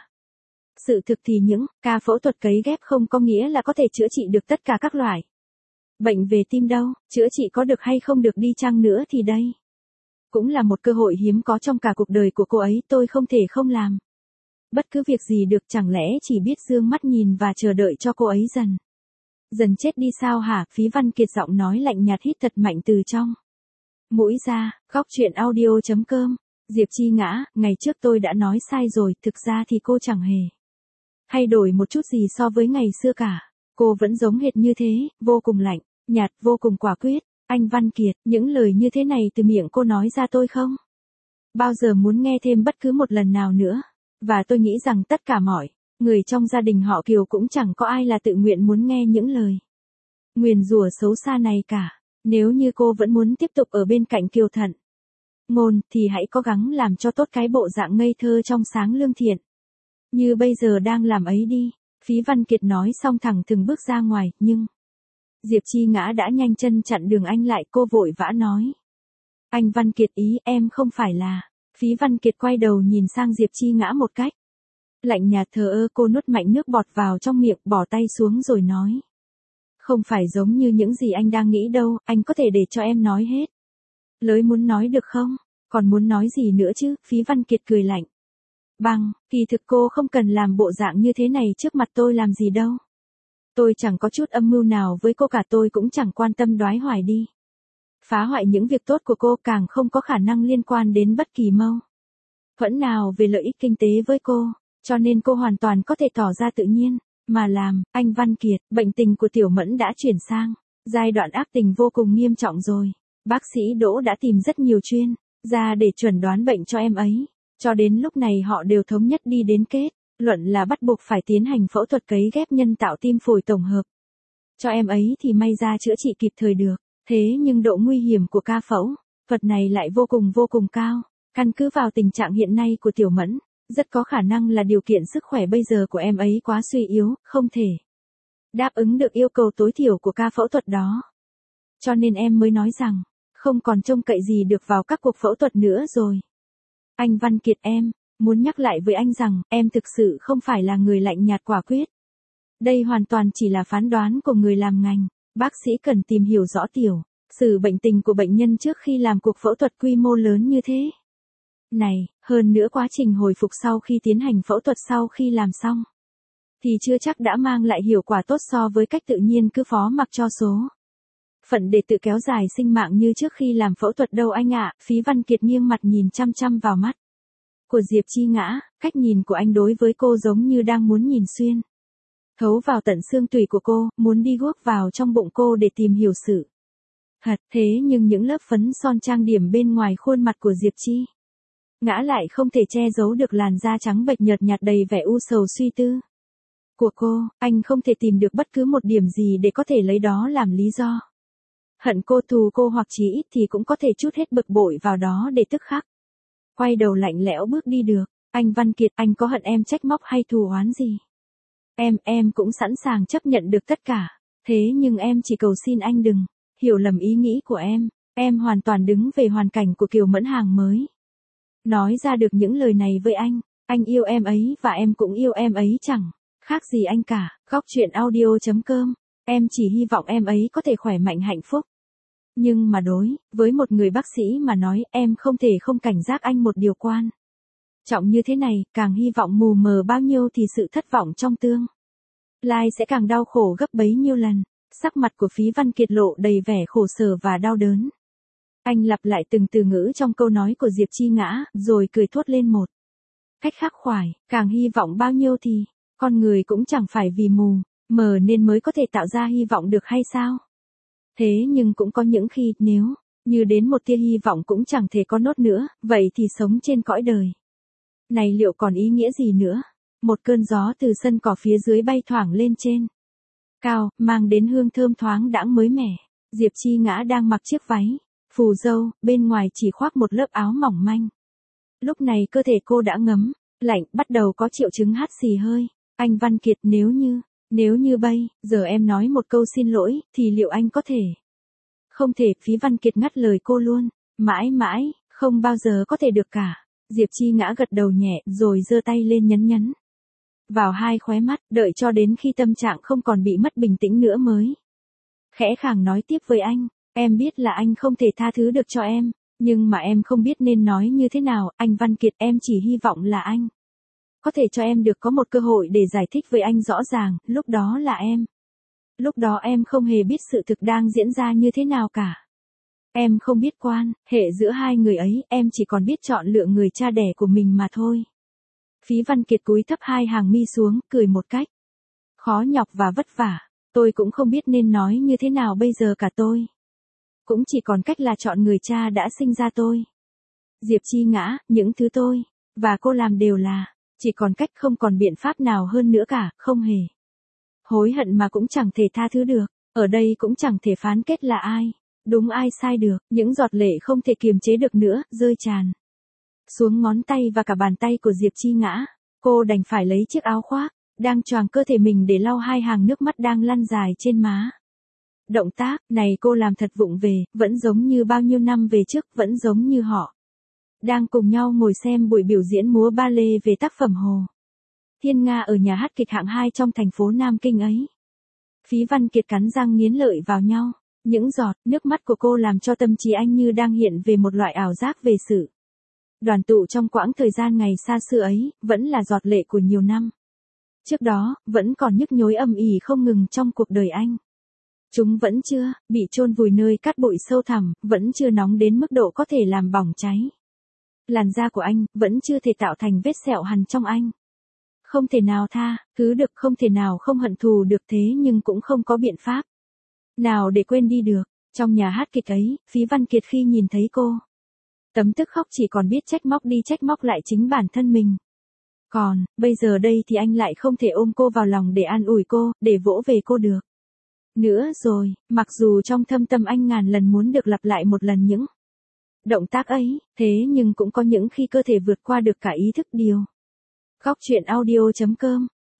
sự thực thì những ca phẫu thuật cấy ghép không có nghĩa là có thể chữa trị được tất cả các loại bệnh về tim đâu. Chữa trị có được hay không được đi chăng nữa thì đây cũng là một cơ hội hiếm có trong cả cuộc đời của cô ấy. Tôi không thể không làm bất cứ việc gì được, chẳng lẽ chỉ biết dương mắt nhìn và chờ đợi cho cô ấy dần dần chết đi sao hả? Phí Văn Kiệt giọng nói lạnh nhạt hít thật mạnh từ trong mũi ra. Góc truyện audio chấm com. Diệp Chi Ngã, ngày trước tôi đã nói sai rồi, thực ra thì cô chẳng hề thay đổi một chút gì so với ngày xưa cả. Cô vẫn giống hệt như thế, vô cùng lạnh nhạt, vô cùng quả quyết. Anh Văn Kiệt, những lời như thế này từ miệng cô nói ra tôi không bao giờ muốn nghe thêm bất cứ một lần nào nữa. Và tôi nghĩ rằng tất cả mọi người trong gia đình họ Kiều cũng chẳng có ai là tự nguyện muốn nghe những lời nguyền rủa xấu xa này cả. Nếu như cô vẫn muốn tiếp tục ở bên cạnh Kiều Thận Ngôn, thì hãy cố gắng làm cho tốt cái bộ dạng ngây thơ trong sáng lương thiện như bây giờ đang làm ấy đi. Phí Văn Kiệt nói xong thẳng thừng bước ra ngoài, nhưng Diệp Chi Ngã đã nhanh chân chặn đường anh lại. Cô vội vã nói. Anh Văn Kiệt, ý em không phải là... Phí Văn Kiệt quay đầu nhìn sang Diệp Chi Ngã một cách lạnh nhạt thờ ơ. Cô nuốt mạnh nước bọt vào trong miệng, bỏ tay xuống rồi nói. Không phải giống như những gì anh đang nghĩ đâu, anh có thể để cho em nói hết lời muốn nói được không? Còn muốn nói gì nữa chứ? Phí Văn Kiệt cười lạnh. Bằng, kỳ thực cô không cần làm bộ dạng như thế này trước mặt tôi làm gì đâu. Tôi chẳng có chút âm mưu nào với cô cả, tôi cũng chẳng quan tâm đoái hoài đi phá hoại những việc tốt của cô, càng không có khả năng liên quan đến bất kỳ mâu thuẫn nào về lợi ích kinh tế với cô, cho nên cô hoàn toàn có thể tỏ ra tự nhiên mà làm. Anh Văn Kiệt, bệnh tình của Tiểu Mẫn đã chuyển sang giai đoạn ác tình vô cùng nghiêm trọng rồi. Bác sĩ Đỗ đã tìm rất nhiều chuyên gia để chuẩn đoán bệnh cho em ấy. Cho đến lúc này họ đều thống nhất đi đến kết luận là bắt buộc phải tiến hành phẫu thuật cấy ghép nhân tạo tim phổi tổng hợp cho em ấy thì may ra chữa trị kịp thời được. Thế nhưng độ nguy hiểm của ca phẫu thuật này lại vô cùng vô cùng cao. Căn cứ vào tình trạng hiện nay của Tiểu Mẫn, rất có khả năng là điều kiện sức khỏe bây giờ của em ấy quá suy yếu, không thể đáp ứng được yêu cầu tối thiểu của ca phẫu thuật đó. Cho nên em mới nói rằng, không còn trông cậy gì được vào các cuộc phẫu thuật nữa rồi. Anh Văn Kiệt em, muốn nhắc lại với anh rằng, em thực sự không phải là người lạnh nhạt quả quyết. Đây hoàn toàn chỉ là phán đoán của người làm ngành, bác sĩ cần tìm hiểu rõ tiểu sử bệnh tình của bệnh nhân trước khi làm cuộc phẫu thuật quy mô lớn như thế. Này, hơn nữa quá trình hồi phục sau khi tiến hành phẫu thuật sau khi làm xong, thì chưa chắc đã mang lại hiệu quả tốt so với cách tự nhiên cứ phó mặc cho số phận để tự kéo dài sinh mạng như trước khi làm phẫu thuật đâu anh ạ. Phí Văn Kiệt nghiêng mặt nhìn chăm chăm vào mắt của Diệp Chi Ngã, cách nhìn của anh đối với cô giống như đang muốn nhìn xuyên thấu vào tận xương tủy của cô, muốn đi guốc vào trong bụng cô để tìm hiểu sự thật. Thế nhưng những lớp phấn son trang điểm bên ngoài khuôn mặt của Diệp Chi Ngã lại không thể che giấu được làn da trắng bệch nhợt nhạt đầy vẻ u sầu suy tư của cô. Anh không thể tìm được bất cứ một điểm gì để có thể lấy đó làm lý do hận cô, thù cô, hoặc chí ít thì cũng có thể trút hết bực bội vào đó để tức khắc quay đầu lạnh lẽo bước đi được. Anh Văn Kiệt, anh có hận em, trách móc hay thù oán gì? Em, em cũng sẵn sàng chấp nhận được tất cả. Thế nhưng em chỉ cầu xin anh đừng hiểu lầm ý nghĩ của em. Em hoàn toàn đứng về hoàn cảnh của Kiều Mẫn Hàng mới nói ra được những lời này với anh. Anh yêu em ấy và em cũng yêu em ấy chẳng khác gì anh cả. Góc truyện audio chấm com. Em chỉ hy vọng em ấy có thể khỏe mạnh hạnh phúc. Nhưng mà đối với một người bác sĩ mà nói, em không thể không cảnh giác anh một điều quan trọng như thế này. Càng hy vọng mù mờ bao nhiêu thì sự thất vọng trong tương lai sẽ càng đau khổ gấp bấy nhiêu lần. Sắc mặt của Phí Văn Kiệt lộ đầy vẻ khổ sở và đau đớn. Anh lặp lại từng từ ngữ trong câu nói của Diệp Chi Ngã, rồi cười thốt lên một cách khắc khoải. Càng hy vọng bao nhiêu thì con người cũng chẳng phải vì mù mờ nên mới có thể tạo ra hy vọng được hay sao? Thế nhưng cũng có những khi, nếu như đến một tia hy vọng cũng chẳng thể có nốt nữa, vậy thì sống trên cõi đời này liệu còn ý nghĩa gì nữa? Một cơn gió từ sân cỏ phía dưới bay thoảng lên trên cao, mang đến hương thơm thoáng đãng mới mẻ. Diệp Chi Ngã đang mặc chiếc váy phù dâu, bên ngoài chỉ khoác một lớp áo mỏng manh. Lúc này cơ thể cô đã ngấm lạnh, bắt đầu có triệu chứng hắt xì hơi. Anh Văn Kiệt, nếu như Nếu như bây giờ em nói một câu xin lỗi, thì liệu anh có thể? Không thể. Phí Văn Kiệt ngắt lời cô luôn. Mãi mãi, không bao giờ có thể được cả. Diệp Chi Ngã gật đầu nhẹ, rồi giơ tay lên nhấn nhấn vào hai khóe mắt, đợi cho đến khi tâm trạng không còn bị mất bình tĩnh nữa mới khẽ khàng nói tiếp với anh. Em biết là anh không thể tha thứ được cho em, nhưng mà em không biết nên nói như thế nào. Anh Văn Kiệt, em chỉ hy vọng là anh có thể cho em được có một cơ hội để giải thích với anh rõ ràng. Lúc đó là em Lúc đó em không hề biết sự thực đang diễn ra như thế nào cả. Em không biết quan hệ giữa hai người ấy, em chỉ còn biết chọn lựa người cha đẻ của mình mà thôi. Phí Văn Kiệt cúi thấp hai hàng mi xuống, cười một cách khó nhọc và vất vả. Tôi cũng không biết nên nói như thế nào bây giờ cả. Tôi cũng chỉ còn cách là chọn người cha đã sinh ra tôi. Diệp Chi Ngã, những thứ tôi và cô làm đều là chỉ còn cách, không còn biện pháp nào hơn nữa cả. Không hề hối hận mà cũng chẳng thể tha thứ được. Ở đây cũng chẳng thể phán kết là ai đúng ai sai được. Những giọt lệ không thể kiềm chế được nữa, rơi tràn xuống ngón tay và cả bàn tay của Diệp Chi Ngã. Cô đành phải lấy chiếc áo khoác đang choàng cơ thể mình để lau hai hàng nước mắt đang lăn dài trên má. Động tác này cô làm thật vụng về, vẫn giống như bao nhiêu năm về trước, vẫn giống như họ đang cùng nhau ngồi xem buổi biểu diễn múa ba lê về tác phẩm Hồ Thiên Nga ở nhà hát kịch hạng hai trong thành phố Nam Kinh ấy. Phí Văn Kiệt cắn răng nghiến lợi vào nhau. Những giọt nước mắt của cô làm cho tâm trí anh như đang hiện về một loại ảo giác về sự đoàn tụ trong quãng thời gian ngày xa xưa ấy, vẫn là giọt lệ của nhiều năm trước đó, vẫn còn nhức nhối âm ỉ không ngừng trong cuộc đời anh. Chúng vẫn chưa bị chôn vùi nơi cát bụi sâu thẳm, vẫn chưa nóng đến mức độ có thể làm bỏng cháy làn da của anh, vẫn chưa thể tạo thành vết sẹo hằn trong anh. Không thể nào tha thứ được, không thể nào không hận thù được, thế nhưng cũng không có biện pháp nào để quên đi được. Trong nhà hát kịch ấy, Phí Văn Kiệt khi nhìn thấy cô tấm tức khóc chỉ còn biết trách móc đi trách móc lại chính bản thân mình. Còn, bây giờ đây thì anh lại không thể ôm cô vào lòng để an ủi cô, để vỗ về cô được nữa rồi. Mặc dù trong thâm tâm anh ngàn lần muốn được lặp lại một lần những động tác ấy, thế nhưng cũng có những khi cơ thể vượt qua được cả ý thức. Điều Góc truyện audio chấm com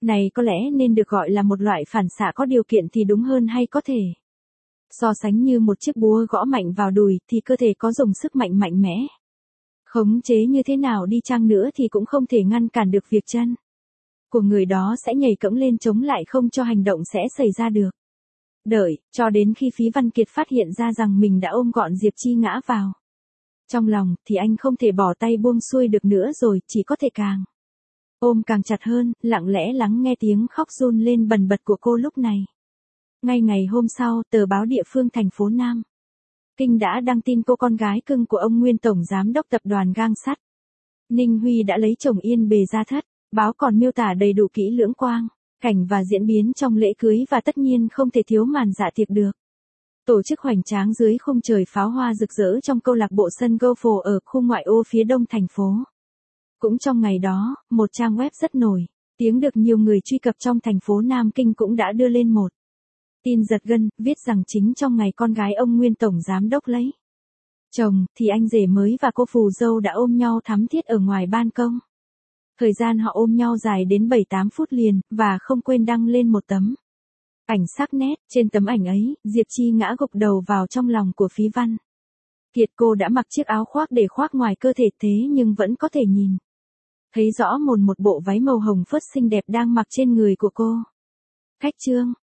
Này có lẽ nên được gọi là một loại phản xạ có điều kiện thì đúng hơn hay có thể. So sánh như một chiếc búa gõ mạnh vào đùi thì cơ thể có dùng sức mạnh mạnh mẽ. Khống chế như thế nào đi chăng nữa thì cũng không thể ngăn cản được việc chân của người đó sẽ nhảy cẫng lên chống lại không cho hành động sẽ xảy ra được. Đợi, cho đến khi Phí Văn Kiệt phát hiện ra rằng mình đã ôm gọn Diệp Chi ngã vào trong lòng, thì anh không thể bỏ tay buông xuôi được nữa rồi, chỉ có thể càng ôm càng chặt hơn, lặng lẽ lắng nghe tiếng khóc run lên bần bật của cô lúc này. Ngay ngày hôm sau, tờ báo địa phương thành phố Nam Kinh đã đăng tin cô con gái cưng của ông nguyên tổng giám đốc tập đoàn gang sắt Ninh Huy đã lấy chồng yên bề gia thất. Báo còn miêu tả đầy đủ kỹ lưỡng quang cảnh và diễn biến trong lễ cưới và tất nhiên không thể thiếu màn dạ tiệc được tổ chức hoành tráng dưới khung trời pháo hoa rực rỡ trong câu lạc bộ sân golf ở khu ngoại ô phía đông thành phố. Cũng trong ngày đó, một trang web rất nổi tiếng được nhiều người truy cập trong thành phố Nam Kinh cũng đã đưa lên một tin giật gân, viết rằng chính trong ngày con gái ông nguyên tổng giám đốc lấy chồng, thì anh rể mới và cô phù dâu đã ôm nhau thắm thiết ở ngoài ban công. Thời gian họ ôm nhau dài đến bảy tám phút liền, và không quên đăng lên một tấm ảnh sắc nét. Trên tấm ảnh ấy, Diệp Chi ngã gục đầu vào trong lòng của Phí Văn Kiệt. Cô đã mặc chiếc áo khoác để khoác ngoài cơ thể thế nhưng vẫn có thể nhìn thấy rõ mồn một bộ váy màu hồng phớt xinh đẹp đang mặc trên người của cô. Khách trương